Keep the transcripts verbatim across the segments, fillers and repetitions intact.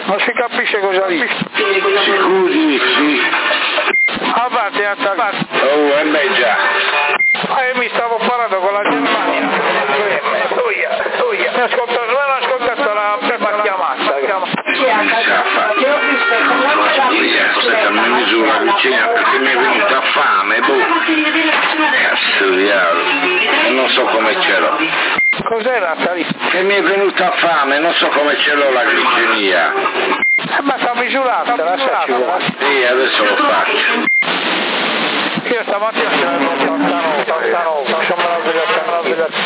Non si capisce cosa dice. Scusi, sì. A parte, a parte. Oh, e beh già. Eh, mi stavo parlando con la Germania. Toia, toia. Mi ascolta, non ho ascoltato la prima chiamata. Mi sa fare. Questa è una misura vicina perché mi è venuta fame, boh. Cazzo di diavolo. Non so come ce l'ho. Cos'era, Tari? E mi è venuta fame, non so come ce l'ho la glicemia. Eh, ma sta misurata, lasciaci vuole. Sì, adesso lo faccio. Io stamattina ce l'avevo ottantanove, ottantanove, sono me la svegliata, me la svegliata.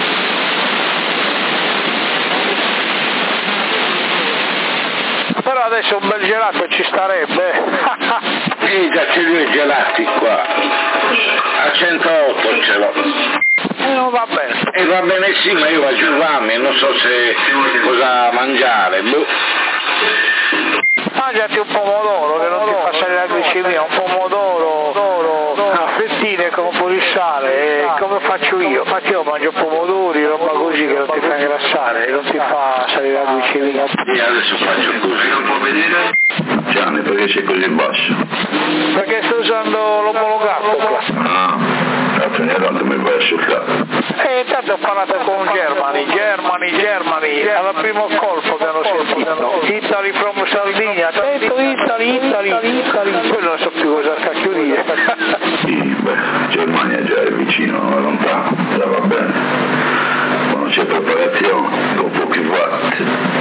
Però adesso un bel gelato ci starebbe. Sì, già c'è due gelati qua. A centootto ce l'ho. E non va bene. E va bene sì, ma io faccio fame, non so se cosa mangiare, boh. Mangiati un pomodoro che non ti fa salire la glicemia, un pomodoro, a fettine con un po' di sale, e come faccio io? Infatti io mangio pomodori, roba così che non ti fa ingrassare, non ti fa salire la glicemia. E adesso faccio così. Non può vedere? Gianni, perché sei così basso? Perché sto usando l'omologato qua. Ah, ogni tanto mi vai a ascoltare. E intanto ho parlato con Germany, Germany, Germany, al primo colpo che hanno sentito. Italy from Sardinia, detto Italy, Italy, Italy. Poi non so più cosa cacchio dire. Sì, beh, Germania già è vicino, non è lontano, già va bene. Quando c'è preparazione, con pochi watt.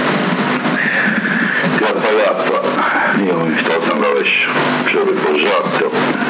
Grappa grappa, io mi sto andando adesso, ci ho riposato.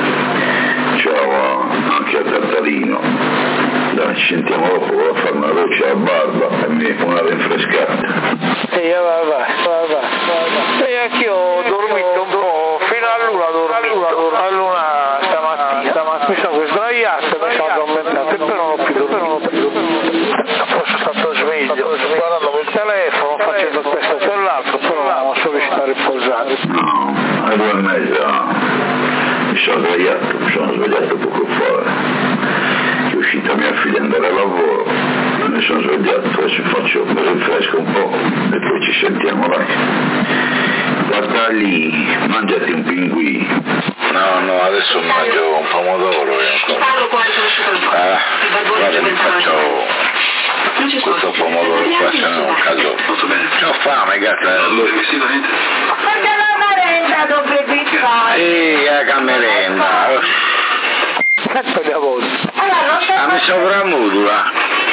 Ciao anche a Tartarino. Dai, ci sentiamo dopo, vado a fare una doccia a barba e mi una rinfrescata. E io va, va, va, va, va. E anch'io ho dormito un po', fino all'una dormito, all'una stamattina. stamattina. Mi sono sdraiato, mi sono addormentato e però non ho più dormito. Forse sono stato sveglio, guardando il telefono, facendo questo e quell'altro, però non sono riuscito a riposare. No, alle due e mezza mi sono svegliato, mi sono svegliato poco fa. È uscita mia figlia andare al lavoro, mi sono svegliato, adesso faccio, mi rinfresco un po' e poi ci sentiamo, dai. Guarda lì, mangiati un pinguino. No, no, adesso mangio un pomodoro e ancora. Ah, guarda, mi faccio questo pomodoro qua, se no non caso. C'ho fame, gatta. Perché la merenda dovrebbe fare? Sì, è che merenda. Cazzo di lavoro. Ah, mi sovramodula.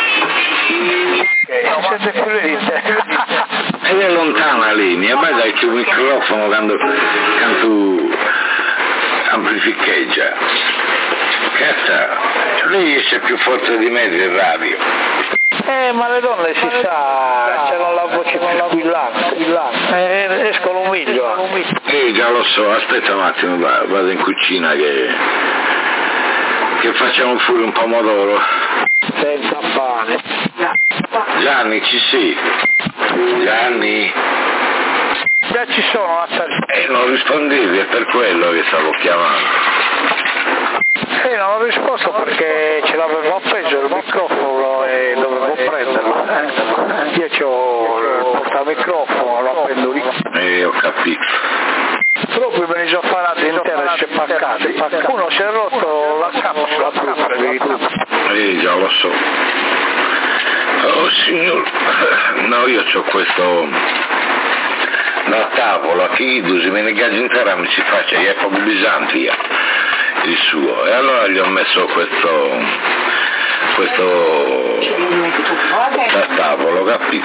Non siete più lì di te. Ed è lontana lì, mi è dai che un microfono quando, quando amplificheggia. Cazzo, lei c'è più forte di me del radio. Eh, ma le donne si sa, c'hanno la voce più squillante, eh, escono un miglio. Eh, già lo so, aspetta un attimo, vado in cucina che, che facciamo fuori un pomodoro. Senza pane. Gianni, ci sei? Gianni? Già ci sono la salsina. Eh, non rispondevi, è per quello che stavo chiamando. Eh, non ho risposto perché ce l'avevo appeso il microfono e dovevo prenderlo. Eh. Io ho il portamicrofono, lo appendo lì. Eh, ho capito. Proprio me ne sono parati intere spaccate. Uno si è rotto la capsula per verità. Eh, già lo so. Oh signor, no, io c'ho questo, la tavola, che se me ne gaggi intera mi si faccia, è proprio bisantia il suo, e allora gli ho messo questo, questo, la tavola, capito?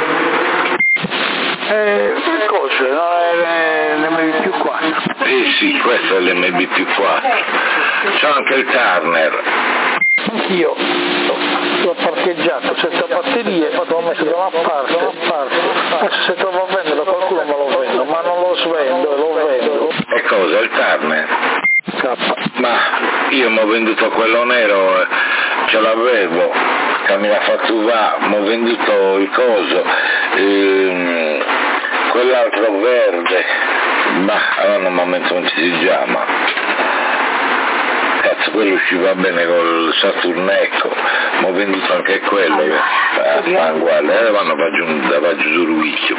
Eh, che cosa? No, è l'M B più quattro. Eh sì, questo è l'M B più quattro. C'ho anche il Turner. Anch'io l'ho parcheggiato senza batterie, l'ho messo da una parte, da una parte. Adesso se trovo a vendere qualcuno me lo vendo, ma non lo svendo, lo vendo. E cosa? Il Turner? K. Ma io mi ho venduto quello nero, eh, ce l'avevo, che mi l'ha fatto va, mi ho venduto il coso, ehm, quell'altro verde, ma allora non mi aumento non si chiama. cazzo, quello usciva bene col Saturn, ecco, ma ho venduto anche quello, che ah, ma guarda, eh, vanno da Baggio sul Wicchio.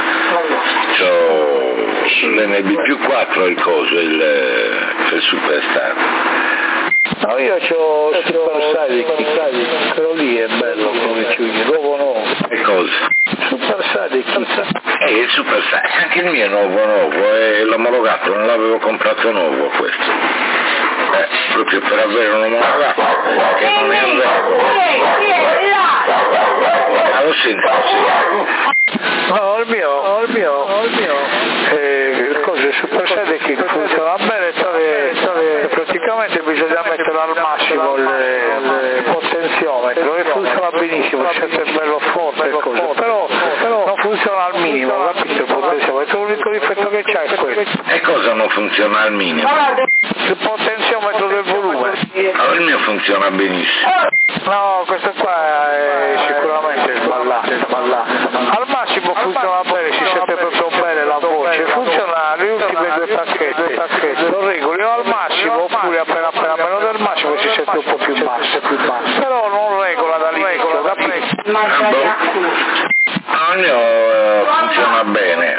C'ho l'N B più quattro il coso, il, il Superstar. No, io c'ho il Super Sidekick, quello lì è bello come ciuglio, nuovo nuovo. Che cosa? Super Sidekick. Eh, il Super Sidekick, anche il mio è nuovo nuovo, e l'omologato non l'avevo comprato nuovo questo. Eh, proprio per avere un omologato che non è un vero. Ah, lo sento, lo sento. No, il mio, il mio, il mio, eh, il coso, il Super Sidekick funziona bene, tale, tale, praticamente bisogna metterlo al massimo il, il potenziometro e funziona benissimo, sente bello forte e cose, però, però non funziona al minimo, capito il potenziometro, l'unico difetto che c'è è questo. E cosa non funziona al minimo? Il potenziometro del volume. Allora, il mio funziona benissimo. No, questo qua è sicuramente sballato, sballato. Al massimo funziona bene, si sente proprio bene la voce, funziona le ultime due tacchette, lo regoli o al massimo oppure appena appena meno del massimo si sente un po' più basso, più basso. Però non regola dall'inizio, capito? Ah, boh. No, il mio eh, funziona bene.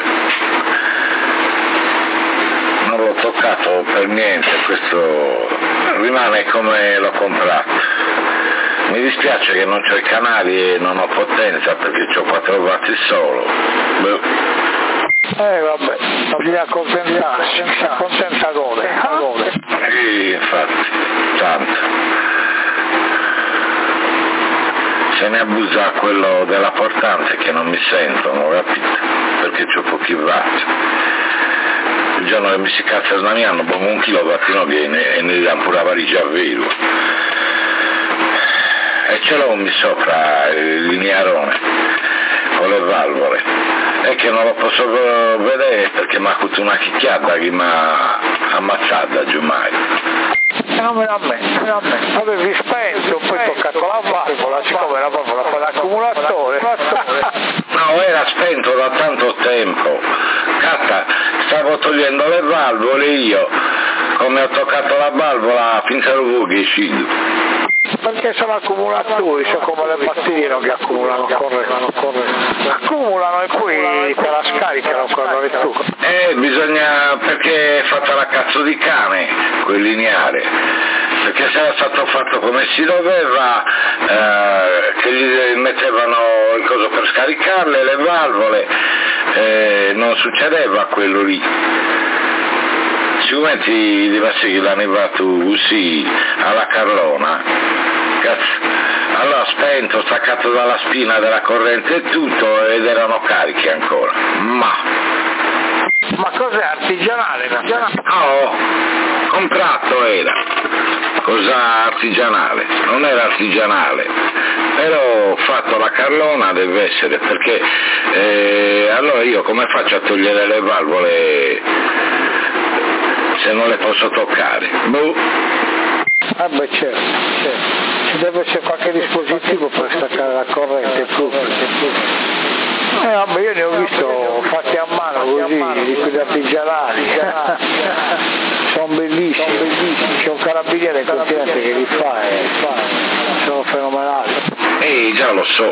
Non l'ho toccato per niente, questo rimane come l'ho comprato. Mi dispiace che non c'ho i canali e non ho potenza perché c'ho quattro watt solo. Beh. Eh vabbè, bisogna accontentarsi, si accontenta gode, gode. Sì, infatti, tanto. Se ne abusa quello della portante che non mi sentono, capito? Perché c'ho pochi watt. Il giorno che mi si cazza la mia hanno proprio un kilowattino che ne, ne dà pure la valigia a velo. E ce l'ho mi sopra il linearone con le valvole e che non lo posso vedere perché mi ha avuto una chicchiata che mi ha ammazzato giù mai. Non me la metto, avevi spento, poi toccato la valvola, siccome la valvola fa l'accumulatore. No, era spento da tanto tempo. Catta, stavo togliendo le valvole io, come ho toccato la valvola finché lo che è scindo. Perché sono accumulatori, sono come le batterie non che accumulano, corrono, corrono. Accumulano e poi te la scaricano quando è tu. Eh, bisogna, perché è fatta la cazzo di cane, quel lineare. Perché se era stato fatto come si doveva, eh, che gli mettevano il coso per scaricarle, le valvole, eh, non succedeva quello lì. Sicuramente i diversi che l'hanno arrivato così alla Carlona, cazzo, allora spento, staccato dalla spina della corrente e tutto ed erano carichi ancora, ma... Ma cos'è artigianale? No, comprato era, cosa artigianale, non era artigianale, però fatto la Carlona deve essere, perché eh, allora io come faccio a togliere le valvole se non le posso toccare? Boh. Ah beh certo, certo. Ci deve essere qualche dispositivo per staccare la corrente pure. Eh vabbè, io ne ho visto fatti a mano così, di quelli artigianali. Sono bellissimi, bellissimi. C'è un carabiniere in continente che li fa e sono fenomenali. Eh già lo so,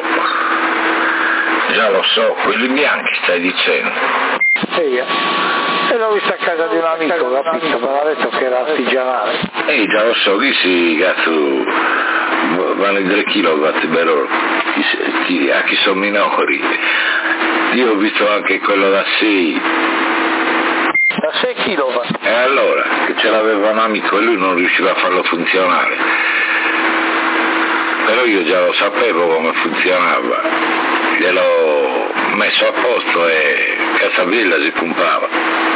già lo so, quelli bianchi stai dicendo. Sì, e l'ho visto a casa di un amico, capito? Me l'ha detto che era artigianale. Eh già lo so, chi si cazzo vanno i tre kilowatt per ora, chi, chi, a chi sono minori. Io ho visto anche quello da sei. Da sei kilowatt? E allora, che ce l'aveva un amico e lui non riusciva a farlo funzionare. Però io già lo sapevo come funzionava. Gliel'ho messo a posto e Casabella si pompava.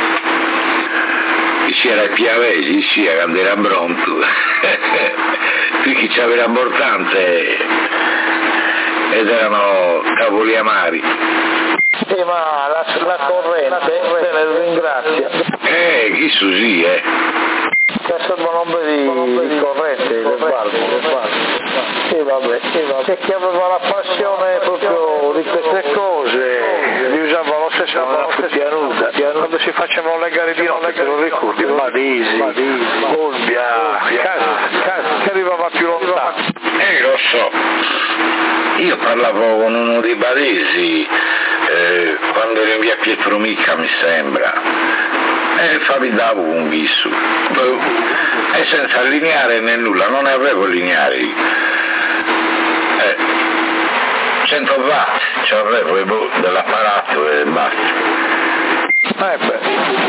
Ci era il Piavesi, sì, quando era pronto. Qui chi c'aveva l'abortante ed erano cavoli amari. Eh, ma la, la corrente se ne ringrazia. Eh, chi su sì, eh. Questo è il nome di, di corrente, le valvole. E vabbè, e vabbè. E chi aveva la passione proprio di queste cose, li usava lo stesso nella fucchia nuda. quando si facevano le gare di notte, te lo ricordi? Badesi, Olbia, che arrivava più lontano. Eh, lo so. Io parlavo con uno dei badesi eh, quando ero in via Pietro Mica, mi sembra. E Fabi davo un viso. E senza lineare né nulla, non ne avevo lineari. Eh, cento watt ci avevo dell'apparato e basta. Eh beh,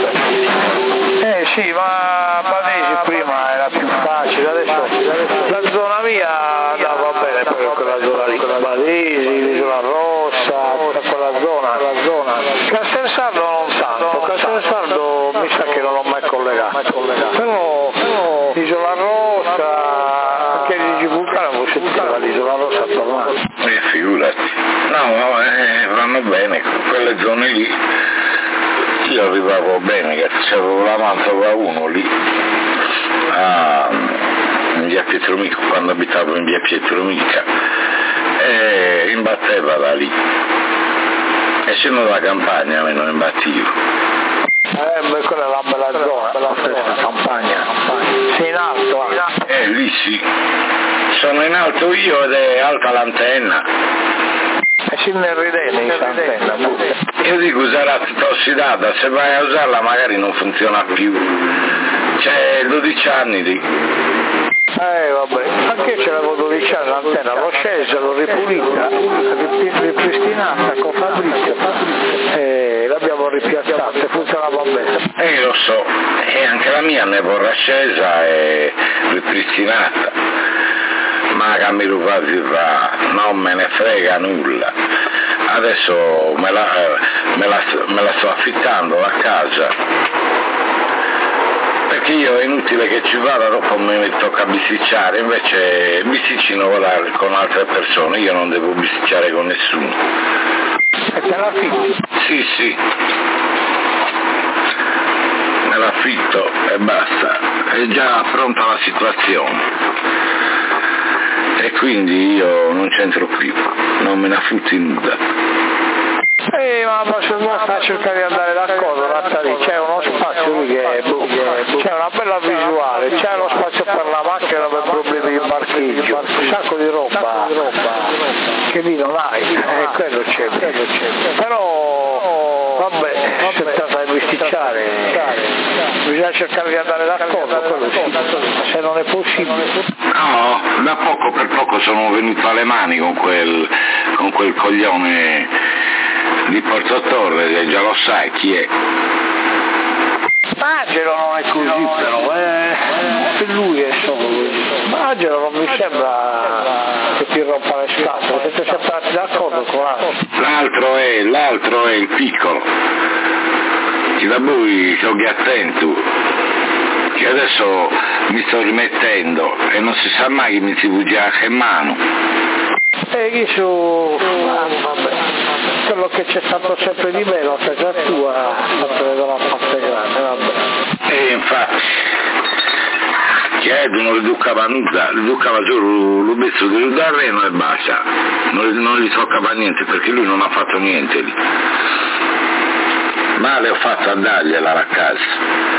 eh sì, ma Badesi prima era più facile, adesso la zona mia andava bene per quella zona lì, Badesi, l'Isola Rossa, tutta quella zona, quella zona. Castelsardo non tanto, Castelsardo mi sa che non l'ho mai collegato, però l'Isola Rossa, anche di Vulcano, voi sentite l'Isola Rossa tornare. Eh, figurati, no, eh, vanno bene, quelle zone lì. Io arrivavo bene, che c'avevo la mantova uno lì, a, in via Pietro Mica, quando abitavo in via Pietro Mica, e imbatteva da lì. Essendo da campagna, me non imbattivo. Eh, beh, quella è la bella zona, bella fresca, campagna. Sei in alto, eh? Eh, lì sì. Sono in alto io ed è alta l'antenna. E si ne ridene in antenna. Io dico sarà tutta ossidata, se vai a usarla magari non funziona più. C'è dodici anni di... Eh vabbè, anche io ce l'avevo dodici anni l'antenna, l'ho scesa, l'ho ripulita, ripristinata con Fabrizio e l'abbiamo ripiazzata e funzionava bene. Eh lo so, e anche la mia ne vorrà scesa e ripristinata. Ma Camillo quasi fa, non me ne frega nulla. Adesso me la, me la, me la sto affittando a casa. Perché io è inutile che ci vada, dopo mi tocca bisticciare, invece bisticcino con altre persone, io non devo bisticciare con nessuno. E te l'affitti? Sì, sì. Me l'affitto e basta, è già pronta la situazione. E quindi io non c'entro più, non me ne affitti nulla. Eh, ma basta a cercare di andare d'accordo, lì c'è uno spazio lì che è, c'è una bella visuale, c'è uno spazio per la macchina per problemi di parcheggio, un sacco di roba che lì non hai, e quello c'è, quello c'è. Però vabbè, si tratta di bisticciare, bisogna cercare di andare d'accordo, quello sì, se non è possibile. No, da poco per poco sono venuto alle mani con quel, con quel coglione di Porto Torre, che già lo sai chi è. Angelo non è così però, eh, lui è solo così. Angelo non mi sembra che ti rompa le scatole, siete sempre d'accordo con l'altro. L'altro è, l'altro è il piccolo. Che da voi giochi attento, che adesso mi sto rimettendo e non si sa mai che mi si bugia anche in mano. E chi su, ah, vabbè, quello che c'è stato sempre di meno, a casa tua, sempre dalla parte grande, vabbè. E infatti, che non riducava nulla, riducava solo lo pezzo del terreno e basta, non, non gli toccava niente perché lui non ha fatto niente lì. Male ho fatto a dargliela a casa.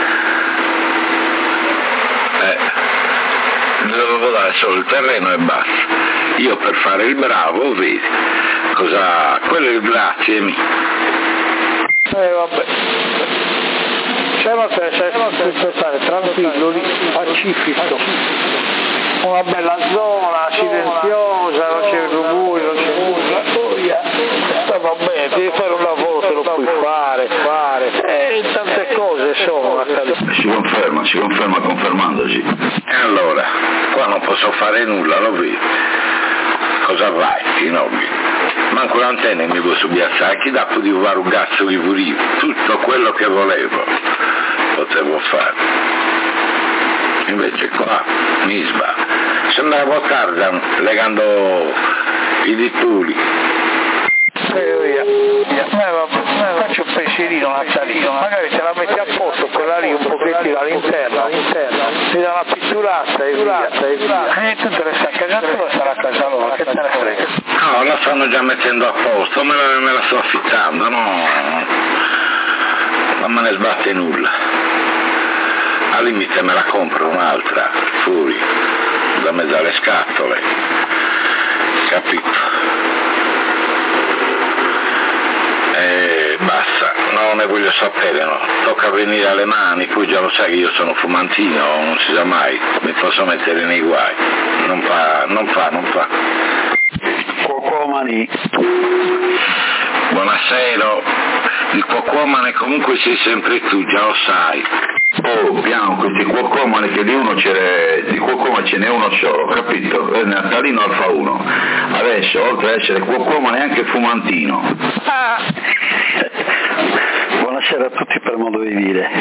Eh, dovevo dare solo il terreno e basta. Io per fare il bravo, vedi, cosa, quello è il grazie mio. Eh vabbè, c'è una per stare tranquillo lì, pacifico, una bella zona, silenziosa, non c'è rumore, non c'è nulla, oh yeah. Eh, va bene, devi fare un lavoro che lo puoi fare, fare, e tante cose sono accadute. Si conferma, si conferma confermandosi. E allora, qua non posso fare nulla, lo vedi. Cosa vai, Tinobbi? Manco l'antenna mi posso piazzare, chi dà di fare un cazzo di purivo? Tutto quello che volevo potevo fare. Invece qua mi sbaglio. Sembrava Tarzan legando i ditturi. Eh, via, via. Eh, vabbè, faccio un pensierino, una salita, magari te la metti a posto quella lì un pochettino all'interno, all'interno, ti dà una pitturata e via, e via. E tu te ne sai che già tu sarà a casa loro, che te ne frega? No, la stanno già mettendo a posto, me la, me la sto affittando, no. non me ne sbatte nulla. Al limite me la compro un'altra, fuori, da mezzo alle scatole, capito? E basta, non ne voglio sapere, no. Tocca venire alle mani, poi già lo sai che io sono fumantino, non si sa mai, mi posso mettere nei guai, non fa, non fa, non fa. Cuocomani. Buonasera, il cuocomane comunque sei sempre tu, già lo sai. Oh, piano, questi cuocomani che di uno c'è, di cuocomane ce n'è uno solo, capito? È Natalino Alfa uno. Adesso, oltre ad essere cuocomane, è anche fumantino. Ah. Buonasera a tutti per modo di dire.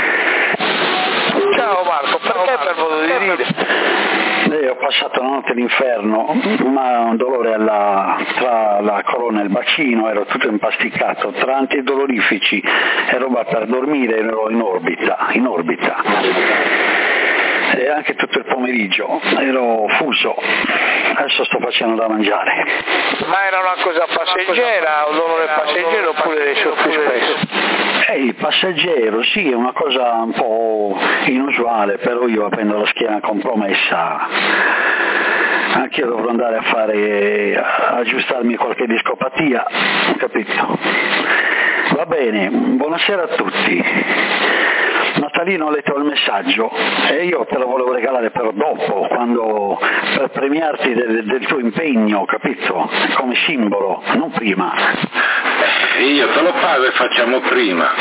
Ciao Marco, perché per modo di dire? Eh, ho passato la notte all'inferno, ma un dolore alla, tra la colonna e il bacino, ero tutto impasticato, tra antidolorifici e roba per dormire ero in orbita, in orbita. E anche tutto il pomeriggio ero fuso, adesso sto facendo da mangiare. Ma era una cosa passeggera, un dolore passeggero oppure più spesso? Ehi, passeggero, sì, è una cosa un po' inusuale, però io avendo la schiena compromessa, anche io dovrò andare a fare, a aggiustarmi qualche discopatia, capito? Va bene, buonasera a tutti. Natalino, ho letto il messaggio e io te lo volevo regalare però dopo, quando, per premiarti del, del tuo impegno, capito? Come simbolo, non prima. Io te lo pago e facciamo prima.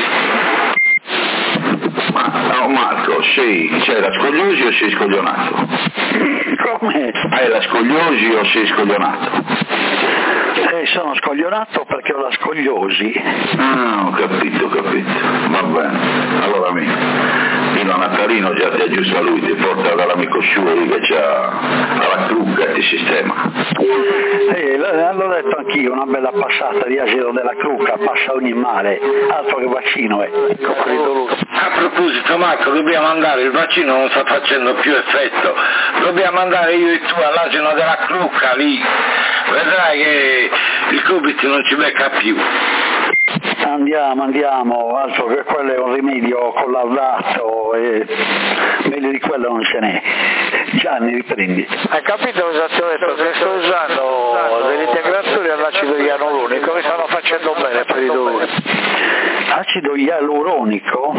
Ma no, Marco, sei, c'hai la scoliosi o sei scoglionato? Come? Hai la scoliosi o sei scoglionato? Eh, sono scoglionato perché ho la scogliosi. Ah, ho capito, ho capito. Va bene. Allora mi, fino a Natalino già ti aggiusta lui, ti porta dall'amico Sciuri che c'ha la crucca e ti sistema. Eh, l'ho detto anch'io, una bella passata di asilo della crucca, passa ogni male, altro che vaccino è. A proposito Marco, dobbiamo andare, il vaccino non sta facendo più effetto, dobbiamo andare io e tu all'asino della crucca lì, vedrai che il Covid non ci becca più. Andiamo, andiamo, altro che quello è un rimedio collaudato e meglio di quello non ce n'è. Gianni, riprendi. Hai capito cosa ti ho detto? Che sto usando degli integratori all'acido ialuronico, mi stanno facendo bene per i dolori. Acido ialuronico?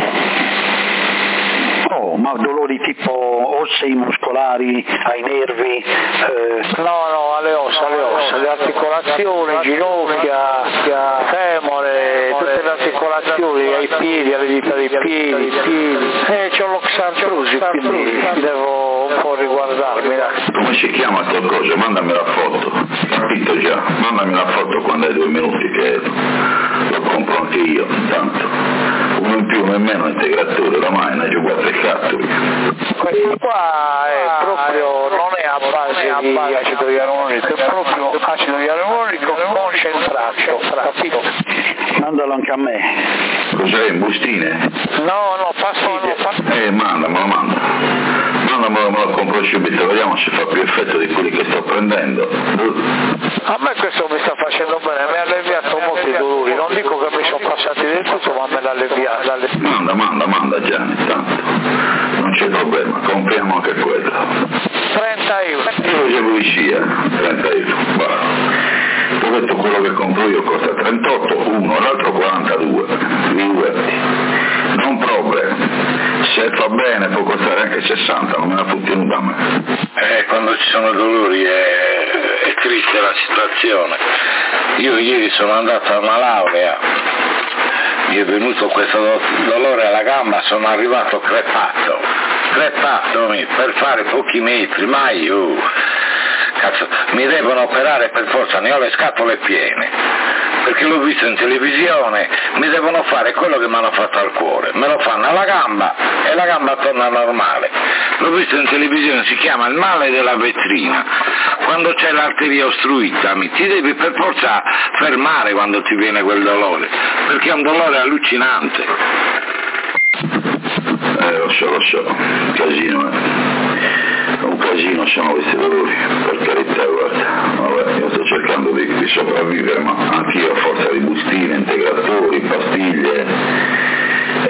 Oh, ma dolori tipo ossei muscolari, ai nervi? Eh... No, no, alle ossa, alle ossa, le articolazioni, ginocchia, femore, tutte le articolazioni, ai piedi, alle dita dei piedi, piedi. E c'ho l'oxartrosi, quindi devo un po' riguardarmi. Come si chiama sta cosa? Mandami la foto. Capito già, mandami la foto quando hai due minuti che lo compro anche io, intanto. Uno in più, uno in meno, integratore, oramai ne ho quattro cattoli. Questo qua è proprio, non è a base di acido ialuronico, è proprio acido ialuronico concentrato, capito? Mandalo anche a me. Cos'è, in bustine? No, no, pastiglie. Eh, mandamelo, manda. Mandamelo, me lo compro subito, vediamo se fa più effetto di quelli che sto prendendo. A me questo mi sta facendo bene, mi ha alleviato molti dolori, non dico che mi sono passati del tutto, ma me l'ha alleviato. Manda, manda, manda Gianni, tanto. Non c'è problema, compriamo anche quello. trenta euro. Io dicevo di scia, trenta euro. Va. Ho detto quello che compro io costa trentotto, uno, l'altro quarantadue. Figurati. Non problema. Se fa bene può costare anche sessanta, non me la fotti nuda a me. Eh, quando ci sono dolori è, è triste la situazione. Io ieri sono andato a una laurea, mi è venuto questo dolore alla gamba, sono arrivato crepato, crepato per fare pochi metri, ma io, cazzo, mi devono operare per forza, ne ho le scatole piene, perché l'ho visto in televisione, mi devono fare quello che mi hanno fatto al cuore, me lo fanno alla gamba e la gamba torna normale. L'ho visto in televisione, si chiama il male della vetrina. Quando c'è l'arteria ostruita ti devi per forza fermare quando ti viene quel dolore, perché è un dolore allucinante. Eh, lo so, lo so, un casino, eh. Un casino sono questi dolori, per carità, guarda. Vabbè, io sto cercando di, di sopravvivere, ma anch'io a forza di bustine, integratori, pastiglie,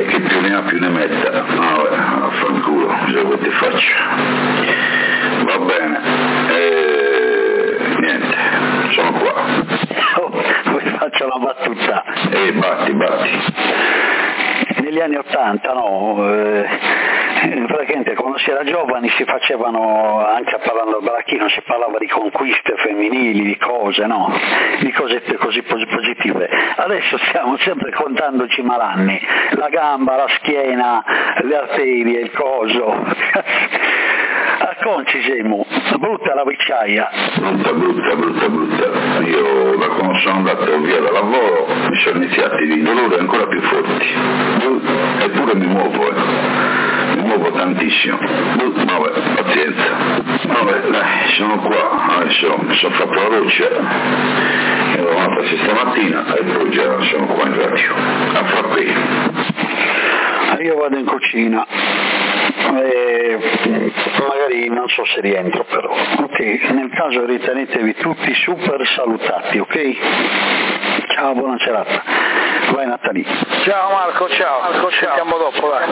più ne metta. No, vabbè, affanculo, se vuoi ti faccio. Va bene, e... niente, sono qua. Oh, vi faccio una battuta. Ehi, batti, batti. Negli anni Ottanta, no, eh, praticamente quando si era giovani si facevano, anche parlando al baracchino, si parlava di conquiste femminili, di cose, no? Di cosette così positive. Adesso stiamo sempre contandoci malanni, la gamba, la schiena, le arterie, il coso. A conci siamo, brutta la vecchiaia. Brutta, brutta, brutta, brutta. Io da quando sono andato via da lavoro mi sono iniziati dei dolori ancora più forti. Eppure mi muovo, eh. Mi muovo tantissimo. Vabbè, pazienza. Vabbè, dai, sono qua. Adesso mi sono fatto la doccia. E l'ho fatta stamattina e poi già sono qua in radio. A frappè. Io vado in cucina. E magari non so se rientro però, ok? Nel caso ritenetevi tutti super salutati, ok? Ciao, buona serata. Vai Natali. Ciao Marco, ciao, ci sentiamo dopo, dai.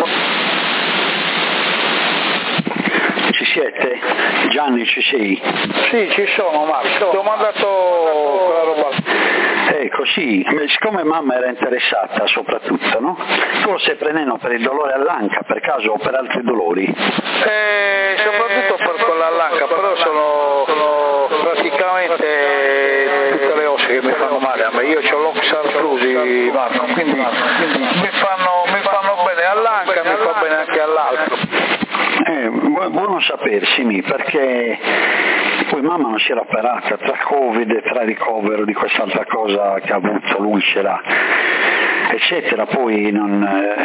Ci siete? Gianni, ci sei? Sì, ci sono Marco, ti ho mandato quella roba. Ecco, sì, siccome mamma era interessata soprattutto, no? Tu lo stai prendendo per il dolore all'anca, per caso, o per altri dolori? Eh, soprattutto per quella all'anca, però sono, sono praticamente tutte le ossa che mi fanno male a me. Io ho l'oxartrosi, Marco, quindi mi fanno, mi fanno bene all'anca, mi fa bene anche all'altro. Eh, buono sapersimi, perché poi mamma non si era operata, tra Covid e tra ricovero di quest'altra cosa che ha avuto, lui ce l'ha, eccetera, poi non,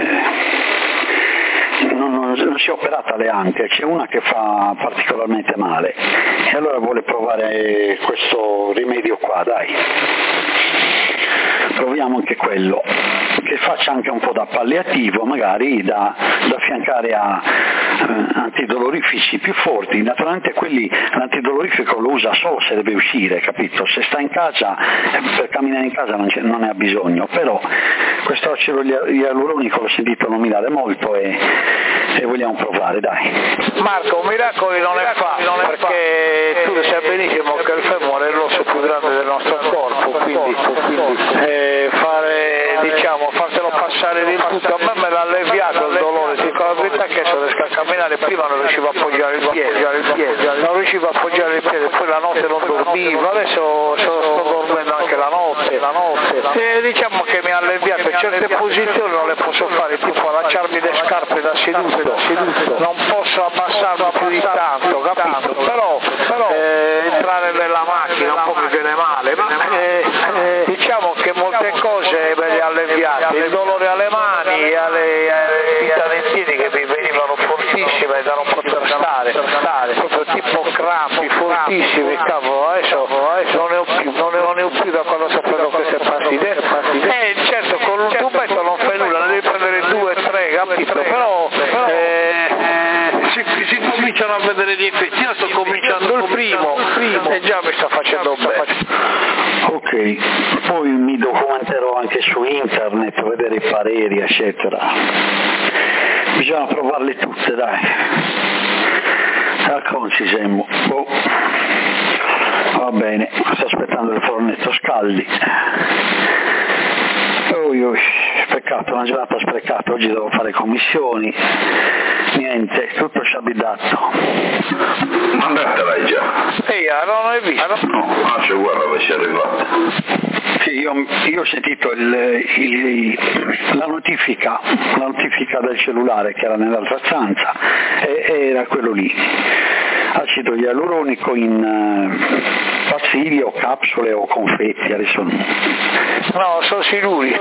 eh, non, non, non si è operata le anche, c'è una che fa particolarmente male e allora vuole provare questo rimedio qua, dai. Proviamo anche quello, che faccia anche un po' da palliativo, magari da, da affiancare a eh, antidolorifici più forti. Naturalmente quelli, l'antidolorifico lo usa solo se deve uscire, capito? Se sta in casa, eh, per camminare in casa non, non ne ha bisogno, però questo acido ialuronico l'ho sentito nominare molto e, e vogliamo provare, dai. Marco, miracoli non ne fa, perché tu lo sai benissimo che il femore è l'osso più grande del nostro corpo, quindi, quindi eh, fare, diciamo, fartelo passare del tutto, a me me l'ha alleviato il dolore, ti dico la verità che adesso riesco a camminare, prima non riuscivo a appoggiare il piede, non riuscivo a appoggiare il piede, poi la notte non dormivo, adesso sto dormendo anche la notte, la notte. E diciamo che mi ha alleviato, in certe posizioni non le posso fare, tipo allacciarmi le scarpe da seduto, seduto. Non posso abbassarmi più di tanto, capito? Però, però eh, entrare nella macchina un po' mi viene male, ma eh, eh, diciamo che molte cose me le ha alleviate, il dolore alle mani, alle, alle dita dei piedi che mi venivano fortissime da non poter stare, stare proprio tipo crampi fortissimi, cavolo, adesso, adesso non ne ho più, non ne, non ne ho più da quando sto prendendo queste pastille. Eh certo, con un tubetto non fai nulla, ne devi prendere due, tre, capito? Però, però eh, eh, si, si cominciano a vedere gli effetti, io sto cominciando il primo, primo e già mi sta facendo bene. Ok, poi mi documenterò anche su internet, vedere i pareri, eccetera. Bisogna provarle tutte, dai. Racconti siamo. Boh. Va bene, sto aspettando il fornetto scaldi. Ui, ui, peccato, una giornata sprecata, oggi devo fare commissioni, niente, tutto sciabidato. Mandatela già. Ehi, non l'hai visto? No, ma c'è guarda dove sei arrivata. Sì, io, io ho sentito il, il, la notifica, la notifica del cellulare che era nell'altra stanza e, e era quello lì. Acido ialuronico in uh, pastiglie o capsule o confetti, adesso no, sono siluri.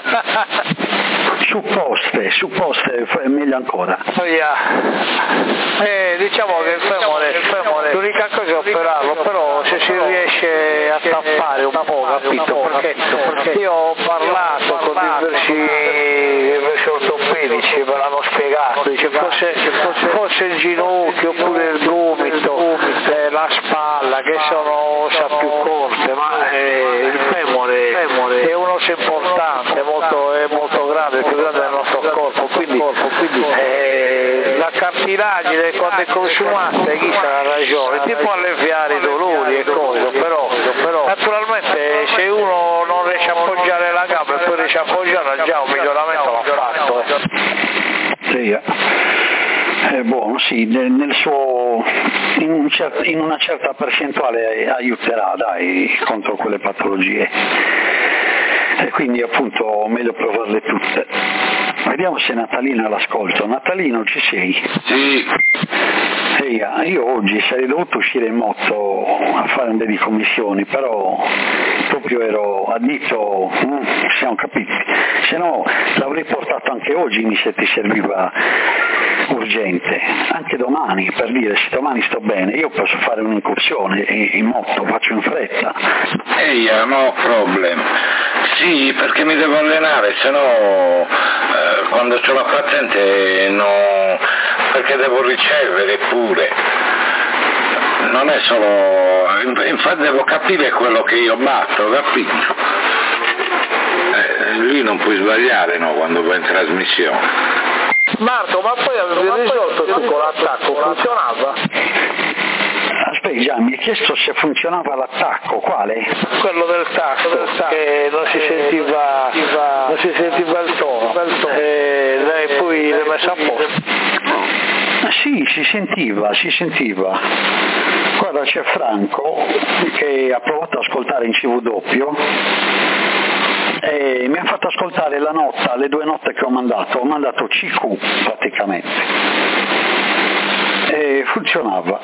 supposte, supposte, è meglio ancora. Oh yeah. eh, diciamo che il femore, il femore l'unica cosa è operarlo, però se si riesce a tappare un po', capito? Perché, perché io ho parlato con diversi, diversi ortopedici, me l'hanno spiegato, dice forse, forse il ginocchio oppure il gomito, eh, la spalla, che sono ossa più corte, ma eh, il femore, il femore è un osso importante, è molto, è molto grande, è più grande del nostro corpo, quindi cartilagine quando è consumata, chi ha ragione, ti può alleviare i dolori e cose, però, però naturalmente se uno non riesce a appoggiare la gamba e poi riesce a appoggiarla, già un miglioramento l'ha fatto. Eh. Sì, è buono, sì, nel suo, in, un cer- in una certa percentuale aiuterà, dai, contro quelle patologie. E quindi appunto meglio provarle tutte. Vediamo se Natalino è all'ascolto. Natalino, ci sei? Sì. Ehi, io oggi sarei dovuto uscire in moto a fare un po' di commissioni, però proprio ero addito, mm, siamo capiti, se no l'avrei portato anche oggi se ti serviva urgente, anche domani, per dire se domani sto bene, io posso fare un'incursione in moto, faccio in fretta. Ehi, no problem. Sì, perché mi devo allenare, se no eh, quando c'ho la paziente no, perché devo ricevere pure. Non è solo, infatti devo capire quello che io batto, capito? Eh, lì non puoi sbagliare, no, quando vai in trasmissione. Marco, ma poi avevi risolto tu con l'attacco, funzionava? Aspetta, già mi hai chiesto se funzionava l'attacco, quale? Quello del tacco, del tacco che non si sentiva, non si sentiva il tono, e lei poi l'hai messo a posto. Sì, si sentiva, si sentiva. Guarda, c'è Franco che ha provato ad ascoltare in C V e mi ha fatto ascoltare la nota, le due note che ho mandato, ho mandato C Q praticamente e funzionava.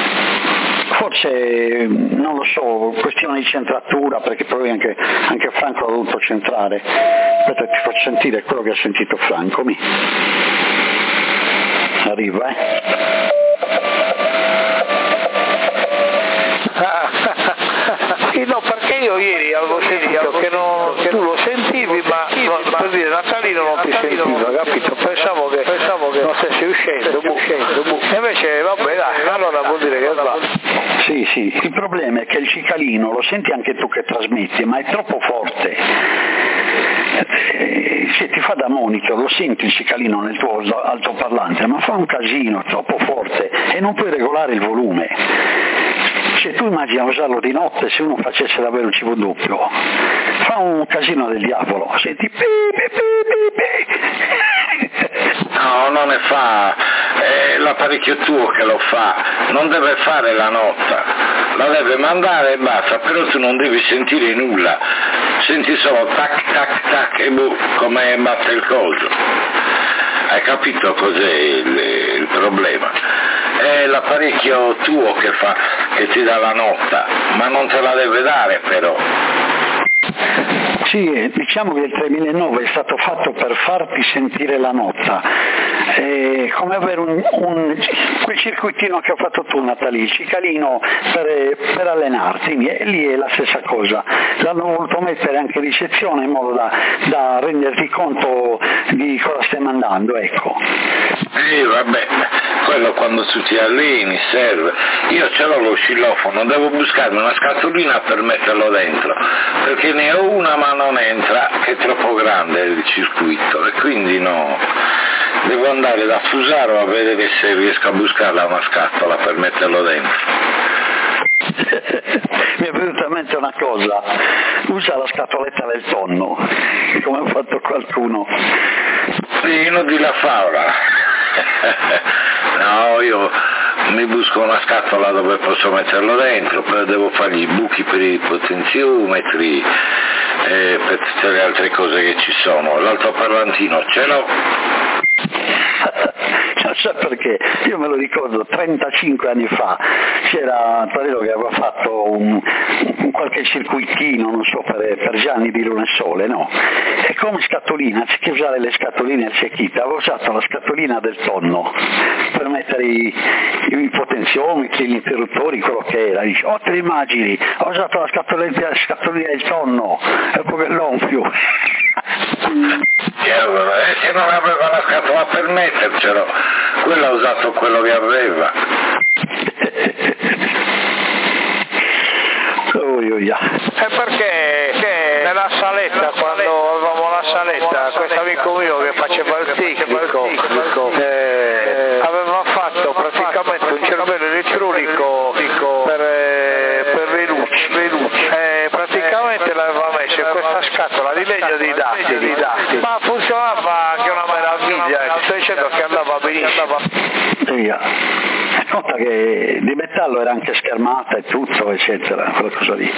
Forse, non lo so, questione di centratura, perché poi anche, anche Franco l'ha dovuto centrare. Aspetta, ti faccio sentire quello che ha sentito Franco. Mi. Arriva, eh. No, perché io ieri avevo sentito che, non, che tu lo sentivi, ma no, per dire Natalino non ti sentiva, capito? Pensavo che, pensavo che non stessi uscendo, bu, uscendo bu. E invece vabbè dai, allora vuol dire che va. Sì, sì, il problema è che il cicalino, lo senti anche tu che trasmetti, ma è troppo forte. Eh, se ti fa da monitor, lo senti il cicalino nel tuo altoparlante, ma fa un casino troppo forte e non puoi regolare il volume. Se tu immagini usarlo di notte, se uno facesse davvero il C V doppio, fa un casino del diavolo, senti pi, pi, pi, pi, pi. No, non ne fa, è l'apparecchio tuo che lo fa, non deve fare la nota, la deve mandare e basta, però tu non devi sentire nulla, senti solo tac tac tac e boh, come batte il coso. Hai capito cos'è il, il problema? È l'apparecchio tuo che fa, che ti dà la nota, ma non te la deve dare però. Sì, diciamo che il tremilanove è stato fatto per farti sentire la nota, è come avere un, un quel circuitino che ha fatto tu Natalì, cicalino per, per allenarti, e lì è la stessa cosa, l'hanno voluto mettere anche di sezione in modo da, da renderti conto di cosa stai mandando, ecco. Eh vabbè, quello quando tu ti alleni serve, io ce l'ho lo oscillofono, devo buscarmi una scatolina per metterlo dentro, perché ne ho una ma non entra, che è troppo grande il circuito e quindi no, devo andare da Fusaro a vedere se riesco a buscarla una scatola per metterlo dentro. Mi è venuta in mente una cosa, usa la scatoletta del tonno, come ha fatto qualcuno. Io di la favola. No, io mi busco una scatola dove posso metterlo dentro, poi devo fargli i buchi per i potenziometri e per tutte le altre cose che ci sono. L'altoparlantino ce l'ho. Non so perché, io me lo ricordo trentacinque anni fa, c'era Antonello che aveva fatto un, un qualche circuitino, non so, per, per Gianni di Luna e Sole, no? E come scatolina, anziché usare le scatoline al secchita, avevo usato la scatolina del tonno per mettere i, i potenziometri, gli interruttori, quello che era. Dice, oh te le immagini, ho usato la scatolina, la scatolina del tonno, e poi l'onfio. E allora, eh, se non aveva la scatola per mettercelo, quello ha usato quello che aveva. Oh, io, io. È perché che nella saletta, quando avevamo la saletta, questo amico mio che faceva il tecnico, eh, aveva fatto disegno di dati, ma funzionava anche una meraviglia, ti sto dicendo che andava benissimo. Via. Conta che di metallo era anche schermata e tutto, eccetera, quella cosa lì.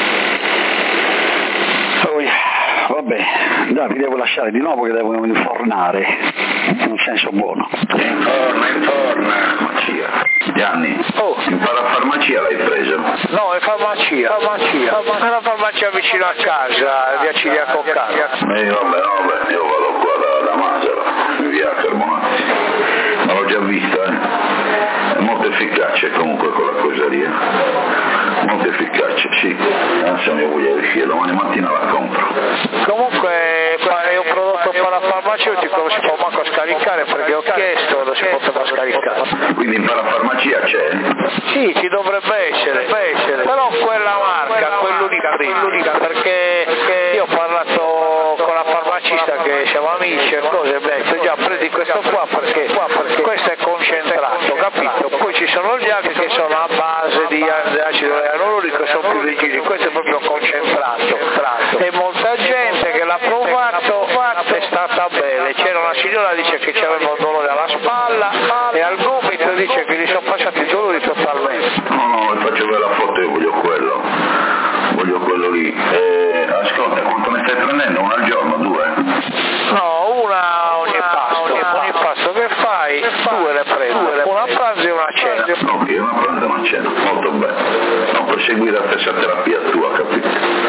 Poi, vabbè, dai, vi devo lasciare di nuovo che devo infornare, in senso buono. Inforna, inforna. Farmacia. Gianni, Oh. in parafarmacia l'hai preso? No, è farmacia, farmacia, è una farmacia vicino a casa, via Cilia Coccaro. Eh, vabbè, vabbè, io vado qua da, da Masera, in via Carmonazzi. Ma l'ho già vista, eh. È molto efficace comunque quella cosa lì, eh. Molto efficace, sì. Adesso mia moglie riesce, domani mattina la compro. Comunque è un prodotto parafarmaceutico, non si può manco scaricare perché ho chiesto, non si poteva scaricare. Quindi in parafarmacia c'è? Sì, ci dovrebbe essere, essere. Però quella marca, quell'unica prima, perché io ho parlato con la farmacista che siamo amici e cose, mi ha detto già prendi questo qua perché, qua perché questo è concentrato, capito? Poi ci sono gli altri che sono a base di acido ialuronico, sono più leggeri, questo è proprio concentrato. E molta gente che l'ha provato è stata bene, c'era una signora che dice che c'aveva un dolore alla spalla e al gomito dice che gli sono passati i dolori totalmente. No, no, vi faccio vedere la foto, io voglio quello, voglio quello lì. E, ascolta, quanto ne stai prendendo? Una al giorno, due? No, una ogni pasto, ogni pasto che fai, due le prendi, una a pranzo e una a cena. Ok, una pranzo e una cena, molto bene. No, per seguire la stessa terapia tua, capito?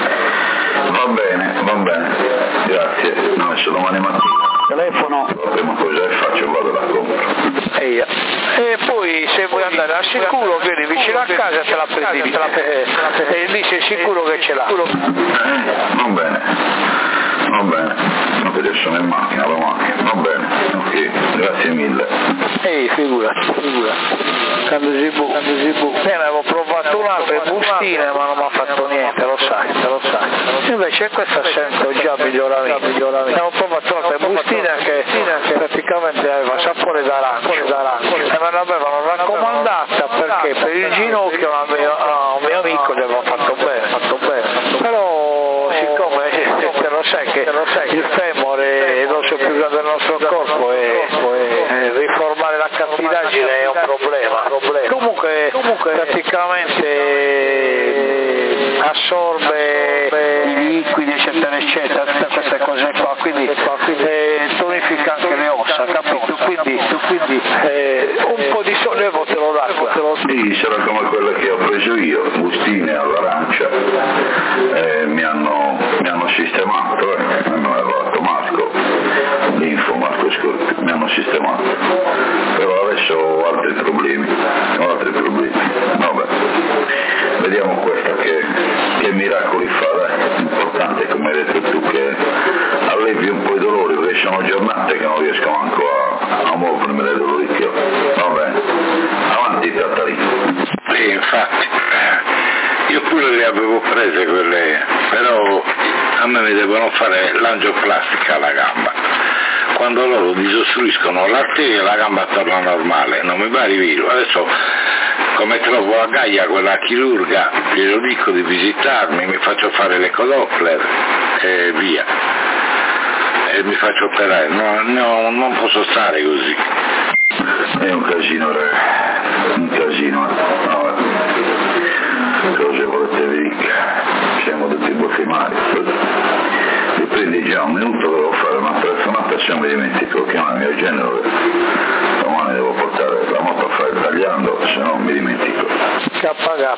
Va bene, va bene, grazie. No, adesso domani mattina. Telefono. La prima cosa che faccio, vado alla compra. E, e poi se vuoi andare al sicuro vieni vicino a casa e te la prendi te la, eh, e lì sei sicuro che ce l'ha. Eh, va bene, va bene. No, che adesso sono in macchina, la macchina. Va bene, ok, grazie mille. Ehi, figurati, figurati. Quando si bu, quando si bu. Io avevo provato un'altra bustine ma non mi ha fatto niente, lo sai, te lo sai. Invece questa sento già miglioramento, miglioramento. Avevo provato un'altra bustina che, che praticamente aveva sapore d'arancio, d'arancio. E me l'avevano raccomandata perché per il ginocchio a un mio, a un mio amico gli aveva fatto bene, fatto bene. Però siccome te lo sai che il femore è l'osso più grande del nostro corpo e, e riformare la cartilagine è un problema. Comunque, comunque praticamente assorbe i liquidi eccetera eccetera, tutte queste cose qua, quindi eh, tonifica anche le ossa, capito? Quindi, quindi eh, un po' di sollievo te lo dà. Te lo... Sì, sarà come quelle che ho preso io, bustine all'arancia, eh, mi, hanno, mi hanno sistemato, eh, mi hanno lavorato Marco, l'info Marco Scorpio, mi hanno sistemato, però adesso ho altri problemi, ho altri problemi, vabbè, vediamo questa che, che miracoli fa, dai. L'importante come hai detto tu che allevi un po' i dolori, perché sono giornate che non riesco manco a, a muovermi dai dolori che ho, va bene, avanti Tatarino. Sì, infatti, io pure le avevo prese quelle, però a me mi devono fare l'angioplastica alla gamba. Quando loro disostruiscono l'arteria la gamba torna normale, non mi pare vero. Adesso come trovo a Gaia quella chirurga, glielo dico di visitarmi, mi faccio fare l'ecodoppler e via. E mi faccio operare, no, no, non posso stare così. È un casino, re. Un casino, no, cosa volete dire? Siamo tutti buffimari. Li prendi già un minuto, devo fare una telefonata, se non mi dimentico, chiama il mio genero, domani devo portare la moto a fare il tagliando, se no mi dimentico. K K,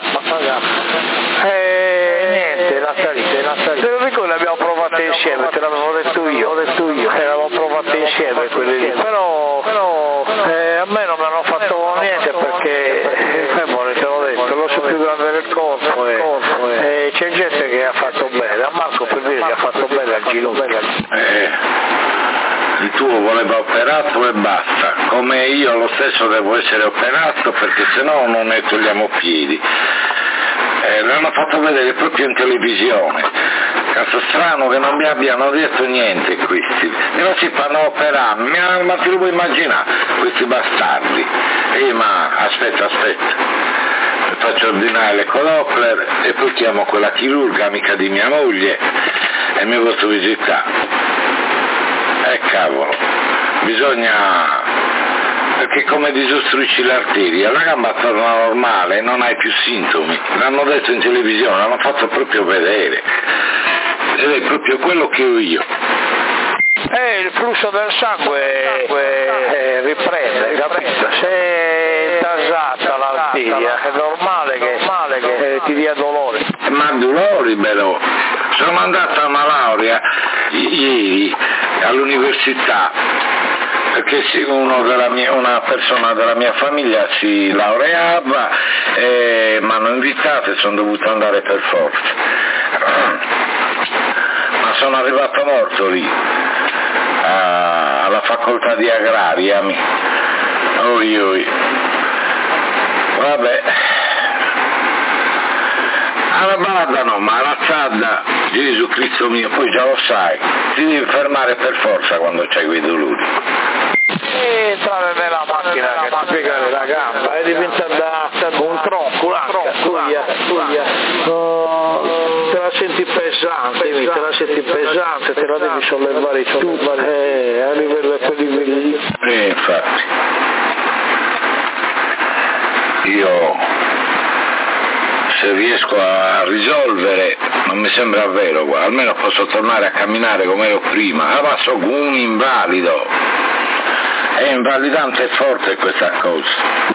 e niente, Natalite, Natalite. Te lo ricordo, le abbiamo provate insieme, te l'avevo detto io, ho detto io, le avevamo provate insieme quelle lì, però, però eh, a me non mi hanno fatto niente perché, eh, te l'ho detto, l'osso più grande del corpo e, e c'è gente che ha fatto bene, a Marco per dire che ha fatto bene al ginocchio. Eh, il tuo voleva operato e basta, come io lo stesso devo essere operato perché sennò non ne togliamo piedi. Eh, l'hanno fatto vedere proprio in televisione, caso strano che non mi abbiano detto niente questi, e non si fanno operare, ma, ma ti lo puoi immaginare, questi bastardi. E ma aspetta, aspetta. Faccio ordinare l'ecodoppler e poi chiamo quella chirurga amica di mia moglie e mi posso visitare. E cavolo, bisogna, perché come disostruisci l'arteria, la gamba torna normale, non hai più sintomi, l'hanno detto in televisione, l'hanno fatto proprio vedere, ed è proprio quello che ho io. Eh, il flusso del sangue eh, riprende, capito? Se è intasata l'arteria è normale che, normale che eh, ti dia dolore. Ma dolori però, sono andato a una laurea i- ieri all'università, perché uno della mia, una persona della mia famiglia si laureava e mi hanno invitato e sono dovuto andare per forza. Ma sono arrivato morto lì, a, alla facoltà di agraria. Oi, oi. Vabbè. Alla bada no, ma la zadda, Gesù Cristo mio, poi già lo sai, ti devi fermare per forza quando c'hai quei dolori. E entrare nella macchina che ti piegare la gamba e diventa da un tronco, un tronco, via, via. No, te la senti pesante, mi, te la senti pesante, te la devi sollevare tu, eh, a livello di quei livelli lì. E infatti, io se riesco a risolvere, non mi sembra vero, almeno posso tornare a camminare come ero prima, ma sono un invalido, è invalidante e forte questa cosa.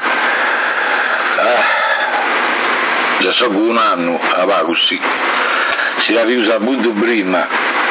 Ah, già so un anno, va così, si la riusa molto prima,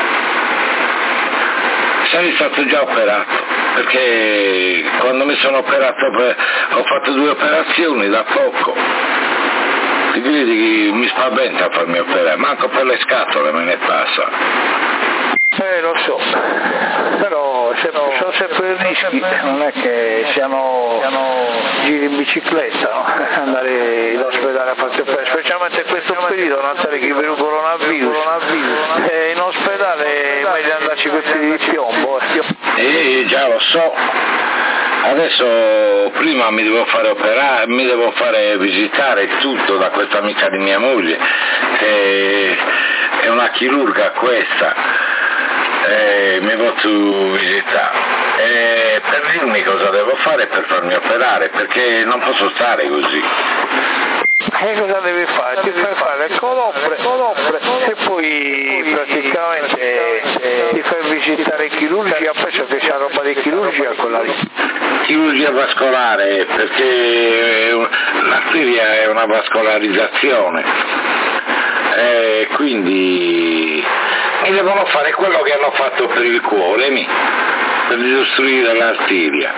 sarei stato già operato, perché quando mi sono operato per, ho fatto due operazioni da poco. Ti credi che mi spaventa a farmi operare, manco per le scatole me ne passa. Eh, lo so, però sono sempre rischi, non è che siano, siano giri in bicicletta, no? Andare in ospedale a farsi operare, specialmente in questo periodo, non andare che per un coronavirus, eh, in ospedale è meglio andarci con i piedi di piombo. Eh, già lo so. Adesso prima mi devo fare operare, mi devo fare visitare tutto da questa amica di mia moglie, che è una chirurga questa, e mi posso visitare e per dirmi cosa devo fare per farmi operare, perché non posso stare così. E cosa devi fare? Ti fai fare il colopre, colopre e poi praticamente ti fai visitare chirurgia, penso che sia roba di chirurgia quella lì. Chirurgia vascolare, perché l'arteria è una vascolarizzazione e quindi mi devono fare quello che hanno fatto per il cuore, mi, per disostruire l'arteria.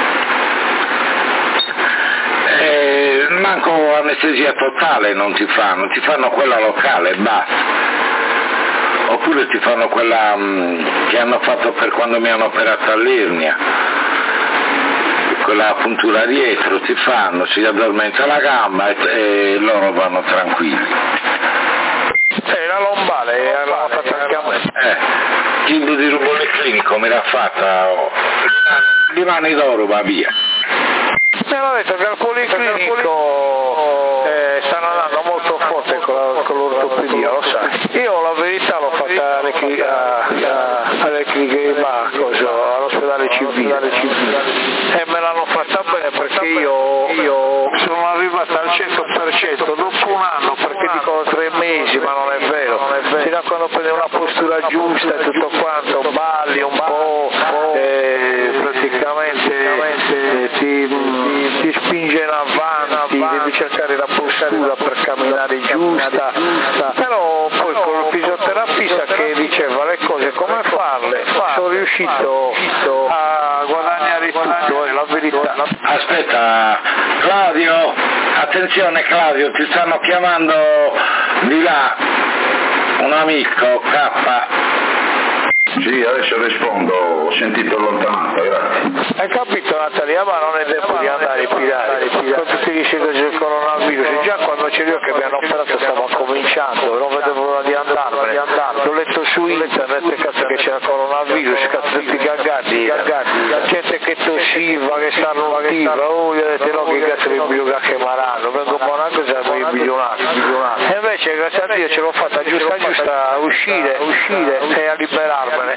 E manco anestesia totale non ti fanno, ti fanno quella locale e basta. Oppure ti fanno quella mh, che hanno fatto per quando mi hanno operato all'ernia, quella puntura dietro, ti fanno, si addormenta la gamba e, e loro vanno tranquilli. Eh, la lombare l'hanno fatta anche a me. Eh, Gildo di Rubone Clinico me l'ha fatta, oh, rimane d'oro, va via. Mi hanno detto che al policlinico eh, stanno andando molto forte con, la, con l'ortopedia, lo sai. Io la verità l'ho fatta alle cliniche di Baccoso, all'ospedale civile, e me l'hanno fatta bene perché io, io sono arrivata al cento per cento dopo un anno, perché dicono tre mesi, ma non è vero, fino da quando prendi una postura giusta e tutto quanto, balli un po', eh, praticamente eh, ti, ti spinge in avanti, devi cercare la postura per camminare giusta, però poi con il fisioterapista che diceva le cose come farle, sono riuscito a guadagnare tutto, è la verità. Aspetta, Claudio, attenzione Claudio, ti stanno chiamando di là, un amico, K. Sì, adesso rispondo, ho sentito lontananza, grazie. Hai capito Natalia, ma non è tempo di andare a pirare, con tutti i rischi del coronavirus, già quando c'ero io che mi hanno operato stavo cominciando, non vedevo l'ora di andarmene, l'ho letto su internet, cazzo che c'era il coronavirus, cazzo tutti cagati, gente che tossiva, che starnutiva, oh io ho detto no che cazzo mi biloga che maranno, vengo buona cosa mi bilionato, e invece grazie a Dio ce l'ho fatta giusta giusta a uscire, uscire e a liberarmene.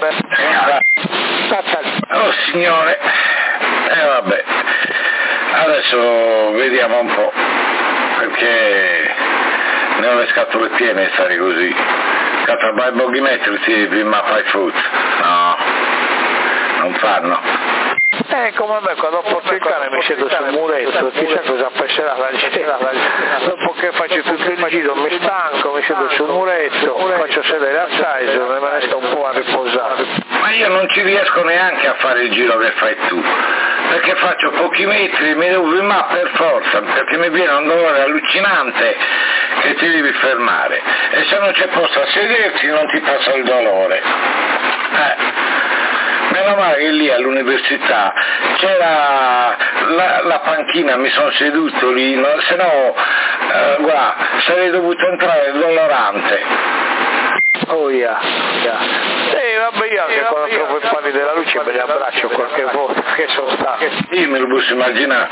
Oh signore, e eh, vabbè, adesso vediamo un po', perché ne ho le scatole piene stare così. Cazzo, vai boghimetri ti prima fai food, no, non fanno. Eh, come me, quando porto il cane mi siedo sul muretto, chissà cosa passerà la gente. Dopo che faccio tutto il giro mi stanco, mi siedo sul muretto, faccio sedere a Tyson e me ne sto un po' a riposare. Ma io non ci riesco neanche a fare il giro che fai tu, perché faccio pochi metri e mi devo fermare per forza, perché mi viene un dolore allucinante che ti devi fermare, e se non c'è posto a sederti non ti passa il dolore. Eh. Meno male che lì all'università c'era la, la panchina, mi sono seduto lì, no, se no eh, guarda, sarei dovuto entrare dolorante. Oh yeah, yeah. Sì, vabbè, io anche quando trovo i panni della luce me li abbraccio qualche volta, che sono stato. Io me lo posso immaginare,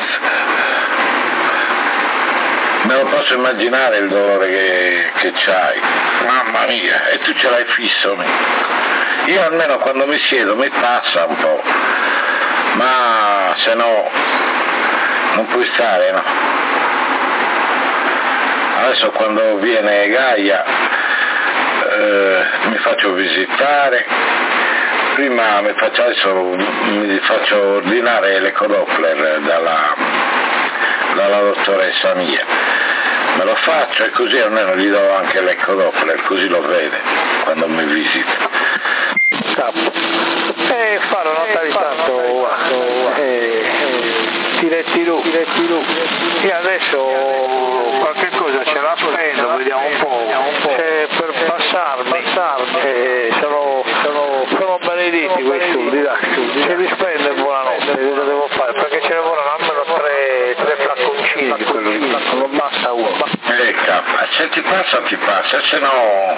me lo posso immaginare il dolore che, che c'hai, mamma mia, e tu ce l'hai fisso. Io almeno quando mi siedo mi passa un po', ma se no non puoi stare, no? Adesso quando viene Gaia eh, mi faccio visitare, prima mi faccio, adesso mi faccio ordinare l'ecodoppler dalla, dalla dottoressa mia, me lo faccio e così almeno gli do anche l'ecodoppler, così lo vede quando mi visita. E fare una nota di tanto eh, tiretti lu, tiretti lu. Io adesso qualche cosa ce la spendo, vediamo un po', se per passarmi, passarmi eh, sono, sono, sono benedetti quei soldi, dai, se li spendo buonanotte, cosa devo fare? Perché ce ne vogliono almeno tre, tre flacconcini di quello lì, non basta uno. Ecco, se ti passa ti passa, se no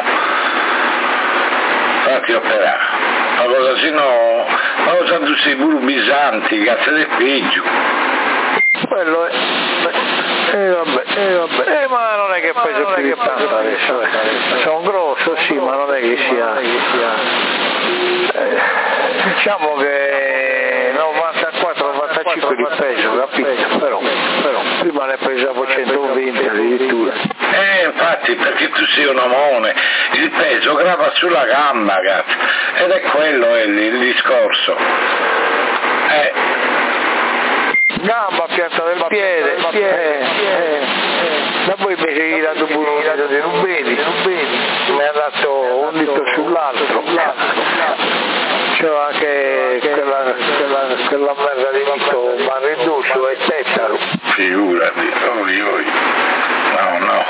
fatti operare. Ma cosa se no, ma cosa tu sei burbisanti, cazzo del peggio. Quello è, eh vabbè, eh vabbè, eh ma non è che peso più di tanto adesso, eh. Sono grosso sì, ma non è che sia, eh, diciamo che novantaquattro novantacinque di peso, capito? Però, però, prima ne pesavo centoventi addirittura. Eh, infatti, perché tu sei un omone, il peso grava sulla gamba, cazzo, ed è quello il, il discorso. Eh. Gamba, pianta del piede, piede, eh, eh, eh. Da poi invece gli dato pure un dito di Rubeni, mi ha dato un dito sull'altro, c'era anche quella, quella, quella merda di dito marreduscio e tettaro. Figurati, oh, io, no, no.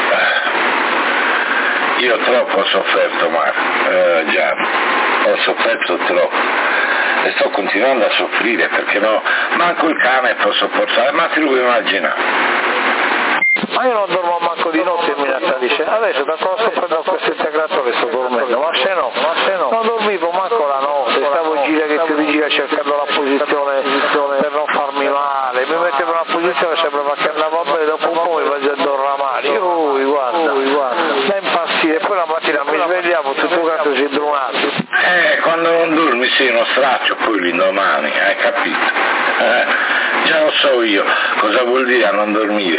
Io troppo ho sofferto, Marco, eh, Gianni, ho sofferto troppo e sto continuando a soffrire perché no, manco il cane posso portare, ma ti lo puoi immaginare. Ma io non dormo manco di notte in minaccia di scena, adesso da cosa sto prendendo questo integratore sto dormendo, ma se no, ma se no, non dormivo manco la notte, stavo gira che ti gira cercando la posizione per non farmi male, mi mettevo in una posizione sembrava che andava bene, dopo un po' mi facendo oramare, ui guarda, guarda, da impazzire, poi la mattina mi svegliavo tutto quanto si brunato. Eh, quando non dormi sei uno straccio, poi l'indomani, hai capito? Eh, già lo so io cosa vuol dire a non dormire.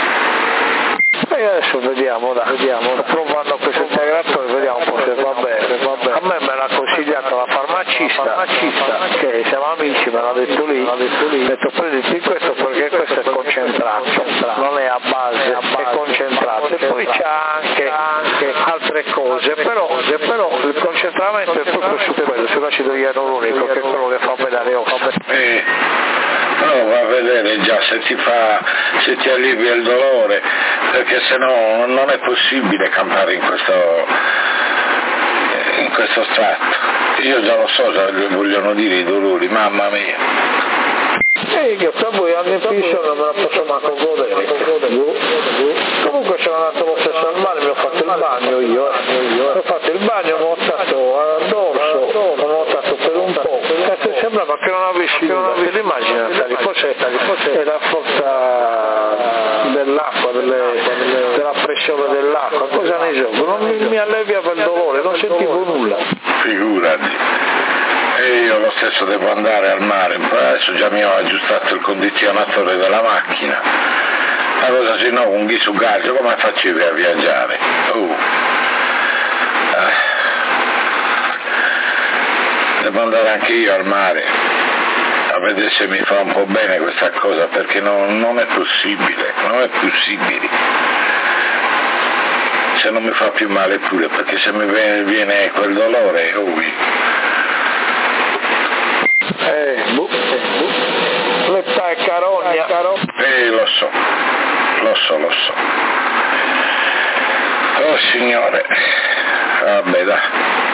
E adesso vediamo, dai, vediamo, sto provando questo integratore, vediamo un po' se va bene, va bene. A me me l'ha consigliato la farmacista, farmacista che siamo amici, me l'ha detto lì, ha detto lì, detto prenditi questo perché questo è concentrato, non è a base, è concentrato. E poi c'ha anche, anche altre cose, però, però il concentramento è proprio su quello, sull'acido ialuronico, che è quello che fa bene le ossa. Eh, prova a vedere già se ti fa, se ti allivia il dolore, perché se no non è possibile campare in questo, in questo stato. Io già lo so cosa vogliono dire i dolori, mamma mia. E che per voi anni fisso non me la posso manco godere. Comunque sono andato lo stesso al mare, mi ho fatto il bagno io, ho fatto il bagno, mi ho nuotato al dorso, ho nuotato per un po', cazzo sembrava che non avessi nulla, te l'immagini, forse è la forza dell'acqua, delle, della pressione dell'acqua dell'acqua, cosa ne so, non mi, mi allevia per dolore, non sentivo nulla. Figurati. E io lo stesso devo andare al mare, adesso già mi ho aggiustato il condizionatore della macchina. Ma cosa se no, un ghisugaggio, come facevi a viaggiare? Uh. Eh. Devo andare anche io al mare a vedere se mi fa un po' bene questa cosa, perché non, non è possibile, non è possibile. Se non mi fa più male pure, perché se mi viene, viene quel dolore, ui. Eh, boh, eh, boh. L'età è carogna. Eh, lo so, lo so, lo so. Oh signore, vabbè dai.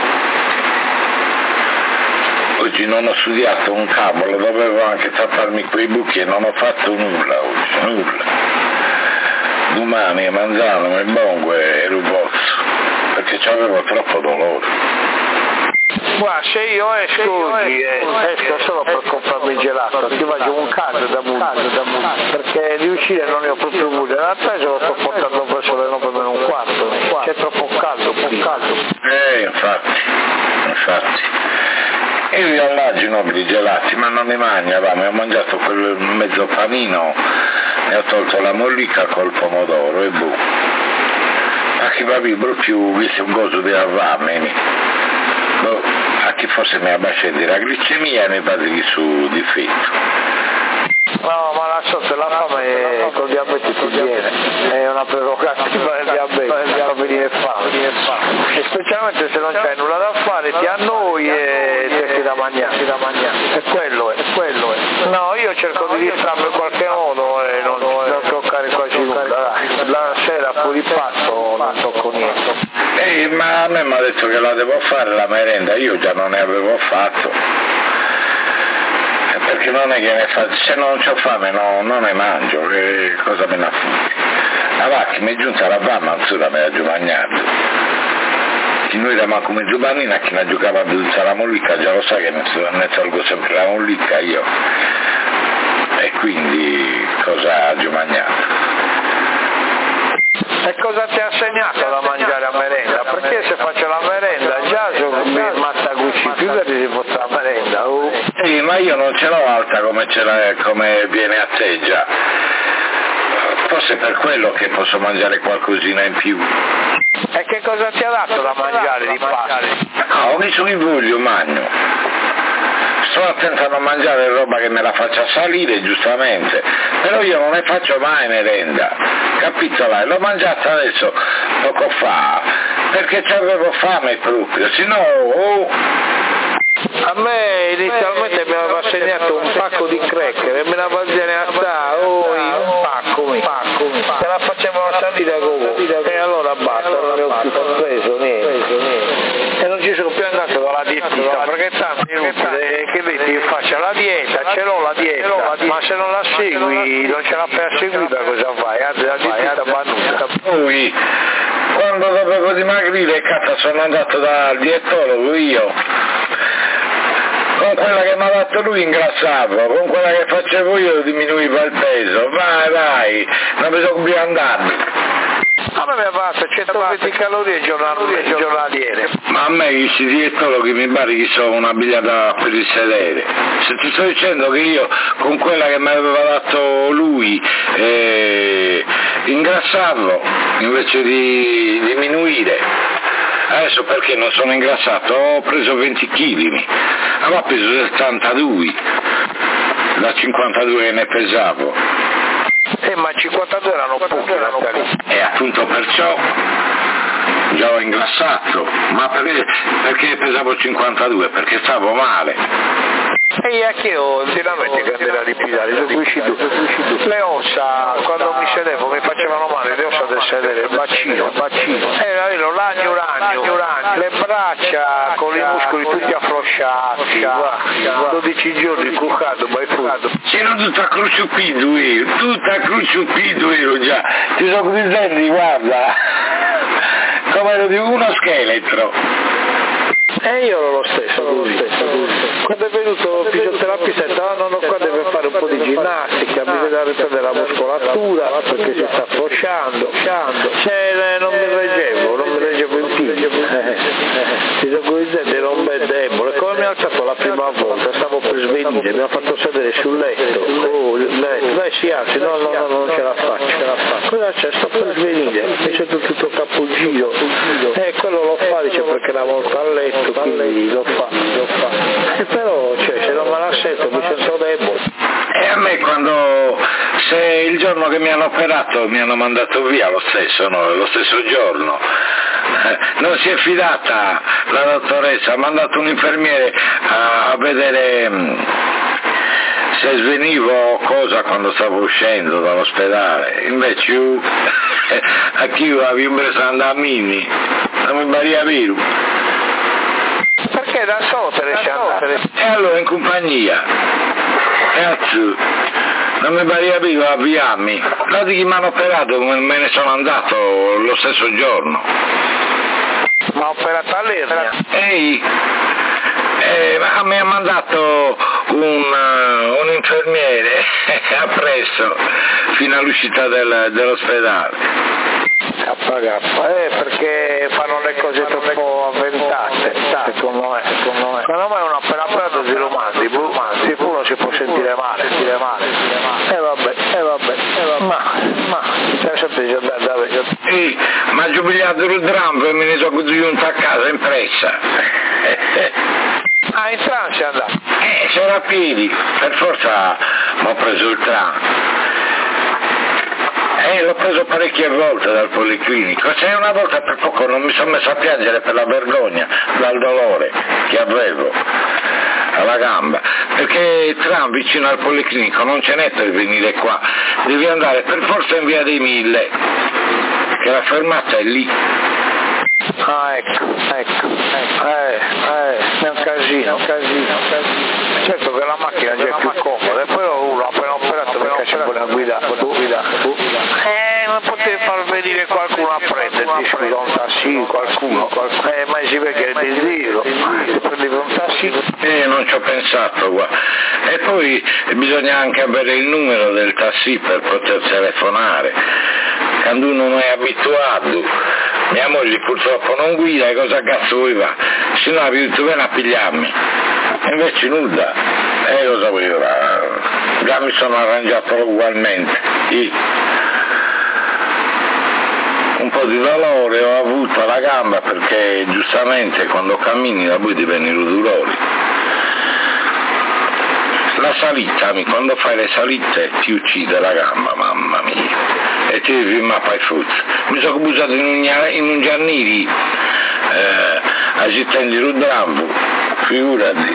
Oggi non ho studiato un cavolo, dovevo anche tapparmi quei buchi e non ho fatto nulla oggi, nulla. Domani mangiano il bongue e rubozzo, perché c'avevo troppo dolore. Guarda, se io esco oggi, eh, esco solo per comprarmi il gelato, ti faccio un caldo da multo, perché di uscire non ne ho proprio avuto, in realtà ce lo sto portando verso le nove meno un quarto, c'è troppo caldo, più caldo. Eh, infatti, infatti. Io vi allagino i gelati, ma non ne mangiavo, mi ho mangiato quel mezzo panino, ne ho tolto la mollica col pomodoro e boh. A chi va vibro più, visto un gozo di avvameni. Boh, a chi forse mi abbascia di la glicemia e mi basi su difetto. No, ma la so, se la fame col diabete ti viene, è una prerogativa del diabete, fa venire fame, e specialmente se non c'hai nulla da fare, ti annoi e cerchi da mangiare, e quello è, quello è. No, io cerco di distrarmi in qualche modo e non, non toccare quasi nulla, dai. La sera fuori pasto non tocco niente. Eh, ma a me mi ha detto che la devo fare la merenda, io già non ne avevo fatto. Perché non è che ne fa, se non c'ho fame no, non ne mangio, che cosa me ne fotti? La vacca mi è giunta la fame, ancora me la giù mangiato. Chi noi eravamo come giovanina, chi ne giocava a dulce la mollica, già lo sa che ne, ne tolgo sempre la mollica io. E quindi cosa ha giù mangiato? E cosa ti ha insegnato da mangiare a merenda? Perché se faccio la merenda già sono matta gucci, più che si fosse la merenda. Uh. Sì, ma io non ce l'ho alta come, ce l'è, come viene a te già. Forse per quello che posso mangiare qualcosina in più. E che cosa ti ha dato da mangiare di pasta? Ho visto che voglio, magno. Sto attento a non mangiare roba che me la faccia salire, giustamente, però io non ne faccio mai merenda, capito? Là? L'ho mangiata adesso, poco fa, perché c'avevo fame proprio, se no... Oh. A me inizialmente mi aveva assegnato un pacco di cracker e me la faceva a oh, un pacco, un pacco, se la facevano salire come, e allora basta, non ne ho più preso niente, e non ci sono più andato dalla dietista, perché tanto è inutile che vedi, faccia la dieta, ce l'ho la dieta, ma se non la segui, non ce la fai a seguire, cosa fai? Anzi, la dieta bannuta. Poi, quando dovevo dimagrire, cazzo, sono andato dal dietologo io. Con quella che mi ha dato lui ingrassavo, con quella che facevo io diminuiva il peso, vai vai, non bisogna più andare. A me mi ha fatto centoventi calorie giornaliere. Ma a me questi dietologhi mi pare che sono una bigliata per il sedere. Se ti sto dicendo che io con quella che mi aveva dato lui eh, ingrassavo invece di diminuire. Adesso perché non sono ingrassato, ho preso venti chili, avevo preso settantadue, da cinquantadue che ne pesavo. Eh, ma cinquantadue erano pochi, e appunto perciò già ho ingrassato, ma perché, perché pesavo cinquantadue? Perché stavo male. E anche io veramente che andare a ripilare, le ossa quando mi sedevo mi facevano male, le ossa del sedere, il bacino, il bacino, era vero, l'agno ragno, le braccia con i muscoli tutti afflosciati, dodici giorni cuccato, mai fugato. C'ero tutto accruciupido io, tutto accruciupido io già, ti sono dicendo, guarda, come ero di uno scheletro. E io ero lo stesso, lo stesso. Quando è venuto il fisioterapista ha detto, no, no, no, qua deve fare un po' di ginnastica, bisogna da riprendere la muscolatura perché si sta afflosciando, cioè, non mi reggevo, non mi reggevo in piedi, ti tranquillizzate, ero un bel debole, come mi ha alzato la prima volta, stavo per svenire, mi ha fatto sedere sul letto, oh, letto, dai si alzi, no no no non ce la faccio, ce la faccio, cosa c'è, sto per svenire, mi sento tutto capogiro, e quello lo fa, dice perché era molto a letto, quindi lo fa, lo fa, e però cioè, se non me la sento mi sento debole. E a me quando, se il giorno che mi hanno operato mi hanno mandato via lo stesso, no? Lo stesso giorno, eh, non si è fidata la dottoressa, ha mandato un infermiere a, a vedere mh, se svenivo o cosa quando stavo uscendo dall'ospedale, invece io, a chi io avevo preso andamini, non mi baria viru. Perché da solo te ne andare? E allora in compagnia. Cazzo, non mi pare capito a avviarmi. Da di chi mi hanno operato me ne sono andato lo stesso giorno. Ma ha operato all'ernia? Ehi, eh, ma mi ha mandato un, uh, un infermiere appresso fino all'uscita del, dell'ospedale. K K, eh, perché fanno le cose troppo avventate, secondo me, secondo me. Secondo me una appena operato si lo mandi, sicuro si può sentire male, sentire male, e eh, vabbè, e eh, vabbè, eh, vabbè, ma, ma, c'è sempre già da davvero. Sì, ma ho giubilato il drampo e me ne sono giunto a casa in pressa. Ah, in tram si è andato? Eh, c'era a piedi, per forza mi ho preso il tram. Eh, l'ho preso parecchie volte dal policlinico, se una volta per poco non mi sono messo a piangere per la vergogna, dal dolore che avevo alla gamba, perché il tram vicino al policlinico non ce n'è per venire qua, devi andare per forza in via dei Mille, che la fermata è lì. Ah, ecco, ecco, ecco. Eh, eh, è un casino, un casino, un casino. Certo che la macchina è già più comoda, e poi uno appena operato perché c'è buona guida, guida. Eh, ma potevi far venire qualcuno a prenderti, scusa, un tassi, qualcuno, qualcuno. Eh, ma si vede che è il giro, ti prendevi un tassi. Eh, non ci ho pensato, guarda. E poi bisogna anche avere il numero del tassi per poter telefonare, quando uno non è abituato. Mia moglie purtroppo non guida, e cosa cazzo vuoi va? Se no avevi tu bene a pigliarmi. Invece nulla. E cosa vuoi va? Già mi sono arrangiato ugualmente. Sì. Un po' di dolore ho avuto alla gamba perché giustamente quando cammini da poi ti vengono i dolori. La salita, quando fai le salite ti uccide la gamba, mamma mia. E ti devi mappa i frutti. Mi sono buttato in un, in un gianniri eh, agitando il drambo, figurati.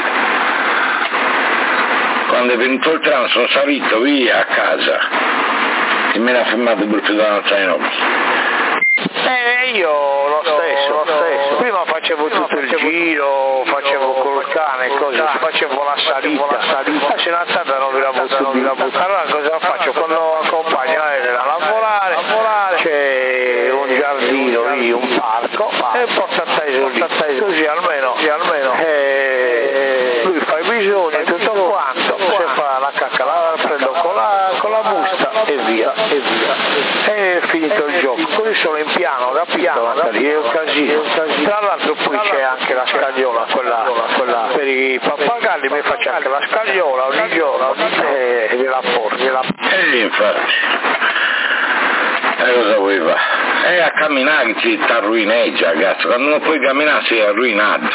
Quando è venuto il tram sono salito via a casa e me l'ha fermato proprio da Alzheimer. Eh, io lo stesso, lo stesso. Prima facevo tutto il giro, facevo col cane e cose, facevo la salita, la salita. Ma se non stata non vi la butto di la butto. Allora cosa faccio? Quando accompagno Elena a lavorare, lavorare, c'è un giardino lì, un parco, e porta a teso lì, così almeno, così almeno eh, lui fa i bisogni e tutto quanto, se fa la cacca la prendo con la, con la busta e via, e via. E è finito il gioco. Così sono in piano, da piano, da lì è un casino. Tra l'altro poi c'è anche la scagliola, quella, quella per i pappagalli, mi faccio anche la scagliola ogni giorno e gliela porto, gliela porto. E infatti, e cosa vuoi fare? E a camminare ti arruineggia, ragazzi, quando non puoi camminare sei arruinato.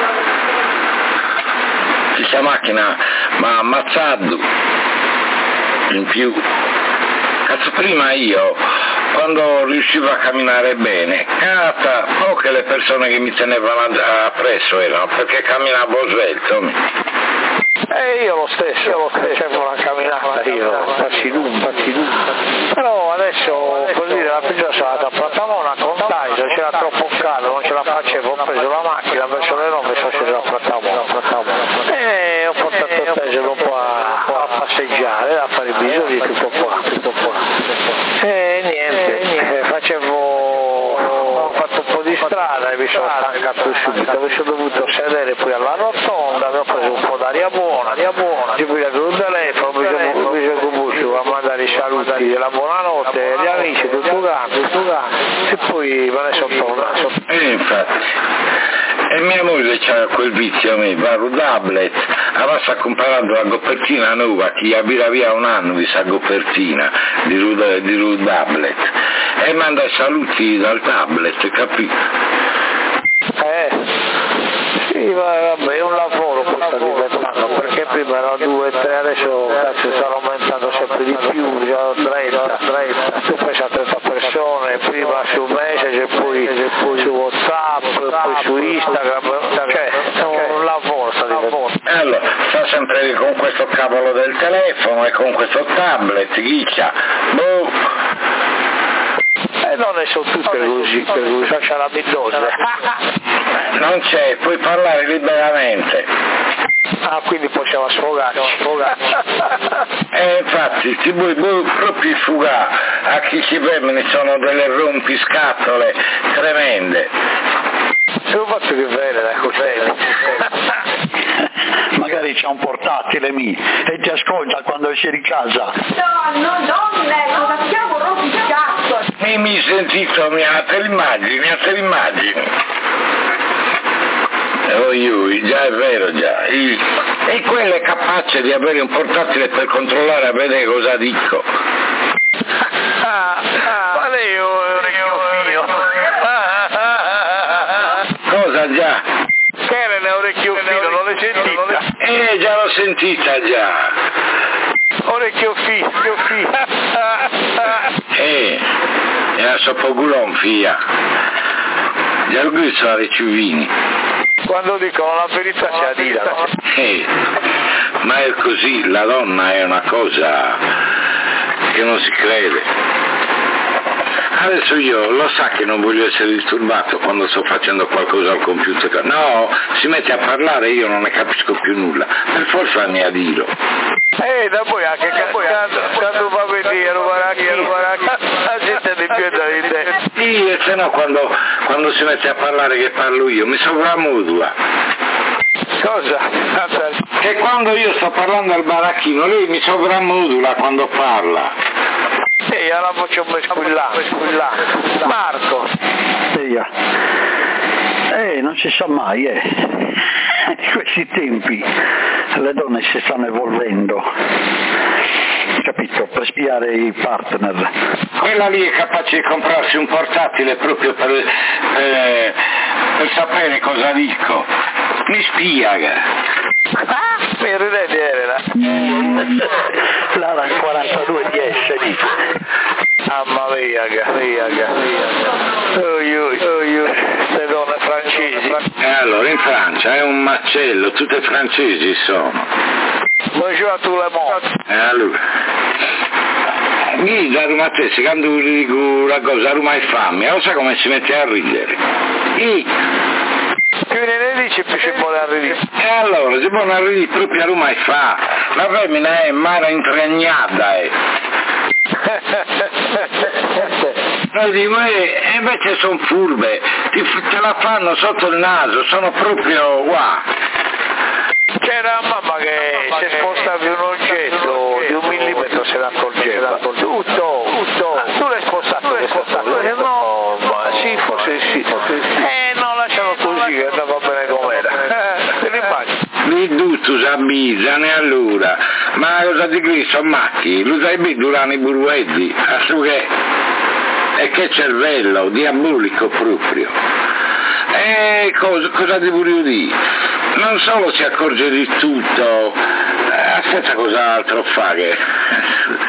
Questa macchina mi ha ammazzato in più. Cazzo, prima io, quando riuscivo a camminare bene, cazzo, poche le persone che mi tenevano appresso erano, perché camminavo svelto. E io lo stesso, io lo stesso, facevo una camminata io, passi lungo, passi lungo. Però adesso, per dire, la prima sono andata a Pratamona con Taisa, c'era troppo caldo, non ce la facevo, ho preso la macchina verso le nove e sono sceso a Pratamona, Pratamona. E ho portato Taisa un po' a, a passeggiare, a fare i bisogni, tutto qua, tutto qua. E niente, niente, facevo, ho fatto un po' di strada e mi sono stancato subito, mi sono dovuto sedere poi alla rotonda, mi ho preso un po' d'aria buona, aria buona, ci ho preso il telefono, mi sono buttato a mandare amici, la buonanotte, gli amici, tutto quanto, tutto quanto, e poi me ne sono tornato. E infatti, e mia moglie c'ha quel vizio a me, va al tablet, aveva comprato la copertina nuova, che abita via un anno di sta copertina, di Rud, di Rud tablet, e manda i saluti dal tablet, capito? Eh, sì, ma vabbè, è un lavoro che sta diventando, perché prima erano due, tre, adesso cazzo stanno aumentando sempre di più, già trenta, trenta, tu pensi a trenta persone, prima su Messenger, poi, poi su WhatsApp, poi su Instagram, cioè è un lavoro sta diventando. E allora, sta sempre con questo cavolo del telefono e con questo tablet, chiccia, boh. E non ne sono tutte così, così, c'è la midose. Non c'è, puoi parlare liberamente. Ah, quindi possiamo sfogarci, sfogarci. E infatti ti vuoi proprio sfogare, a chi ci femmine sono delle rompiscatole tremende. Se lo faccio che bene dai coltelli. Magari c'ha un portatile mi e ti ascolta quando esci di casa. No, no, donne, cosa siamo rompiscatole? E mi sentito, mi ha te l'immagini, a te l'immagini. Oh, io, già è vero, già. E quello è capace di avere un portatile per controllare a vedere cosa dico. Ah, ah, ma lei è un orecchio fino. Cosa già? Che era l'orecchio fino, non l'hai sentita? Eh, già l'ho sentita già. Orecchio fino, orecchio fino. Eh, era soppogulon fia. Già lo gusto alle ciuvini. Quando dicono la verità si adirano. Eh, ma è così, la donna è una cosa che non si crede. Adesso io lo sa che non voglio essere disturbato quando sto facendo qualcosa al computer. No, si mette a parlare e io non ne capisco più nulla. Per forza mi adiro. Eh, da poi anche quando, quando va a vedere, guarda che la gente di più da ridere. Sì, e se no quando, quando si mette a parlare che parlo io, mi sovramodula. Cosa? Che quando io sto parlando al baracchino, lei mi sovramodula quando parla. Sì, la faccio squillare, squillare. Marco. Sì, eh, non si sa mai, eh. In questi tempi le donne si stanno evolvendo, capito, per spiare i partner. Quella lì è capace di comprarsi un portatile proprio per, eh, per sapere cosa dico. Mi spiega. Ah, mi ridete, L'Ara quarantadue D S lì. Mamma mia, mia, mia. Oh, io, oh, io, queste donne francesi. E allora in Francia è un macello, tutte francesi sono. Bonjour a tout le monde. E allora. Mi da Roma te, se quando dico una cosa, Roma è fame, lo sa come si mette a ridere? I. Più ne dice più si vuole arrivare. E allora, si può arrivare proprio a Roma e fa, la femmina è mara impregnata, eh. Noi dico, eh, invece sono furbe, ti, te la fanno sotto il naso, sono proprio qua. C'era mamma che se spostavi un oggetto di un millimetro se ne accorgeva. Tutto, tutto. Tu l'hai spostato, tu l'hai spostato. No, ma sì, forse sì. Eh, no, lascialo così, che andava bene com'era. Te l'immagini? Mi tutto s'abbizzano allora, ma cosa di questo macchi? Lo sai bene durante i burwetti, a su che? E che cervello, diabolico proprio. E cosa, cosa ti voglio dire? Non solo si accorge di tutto, eh, senza cos'altro fare.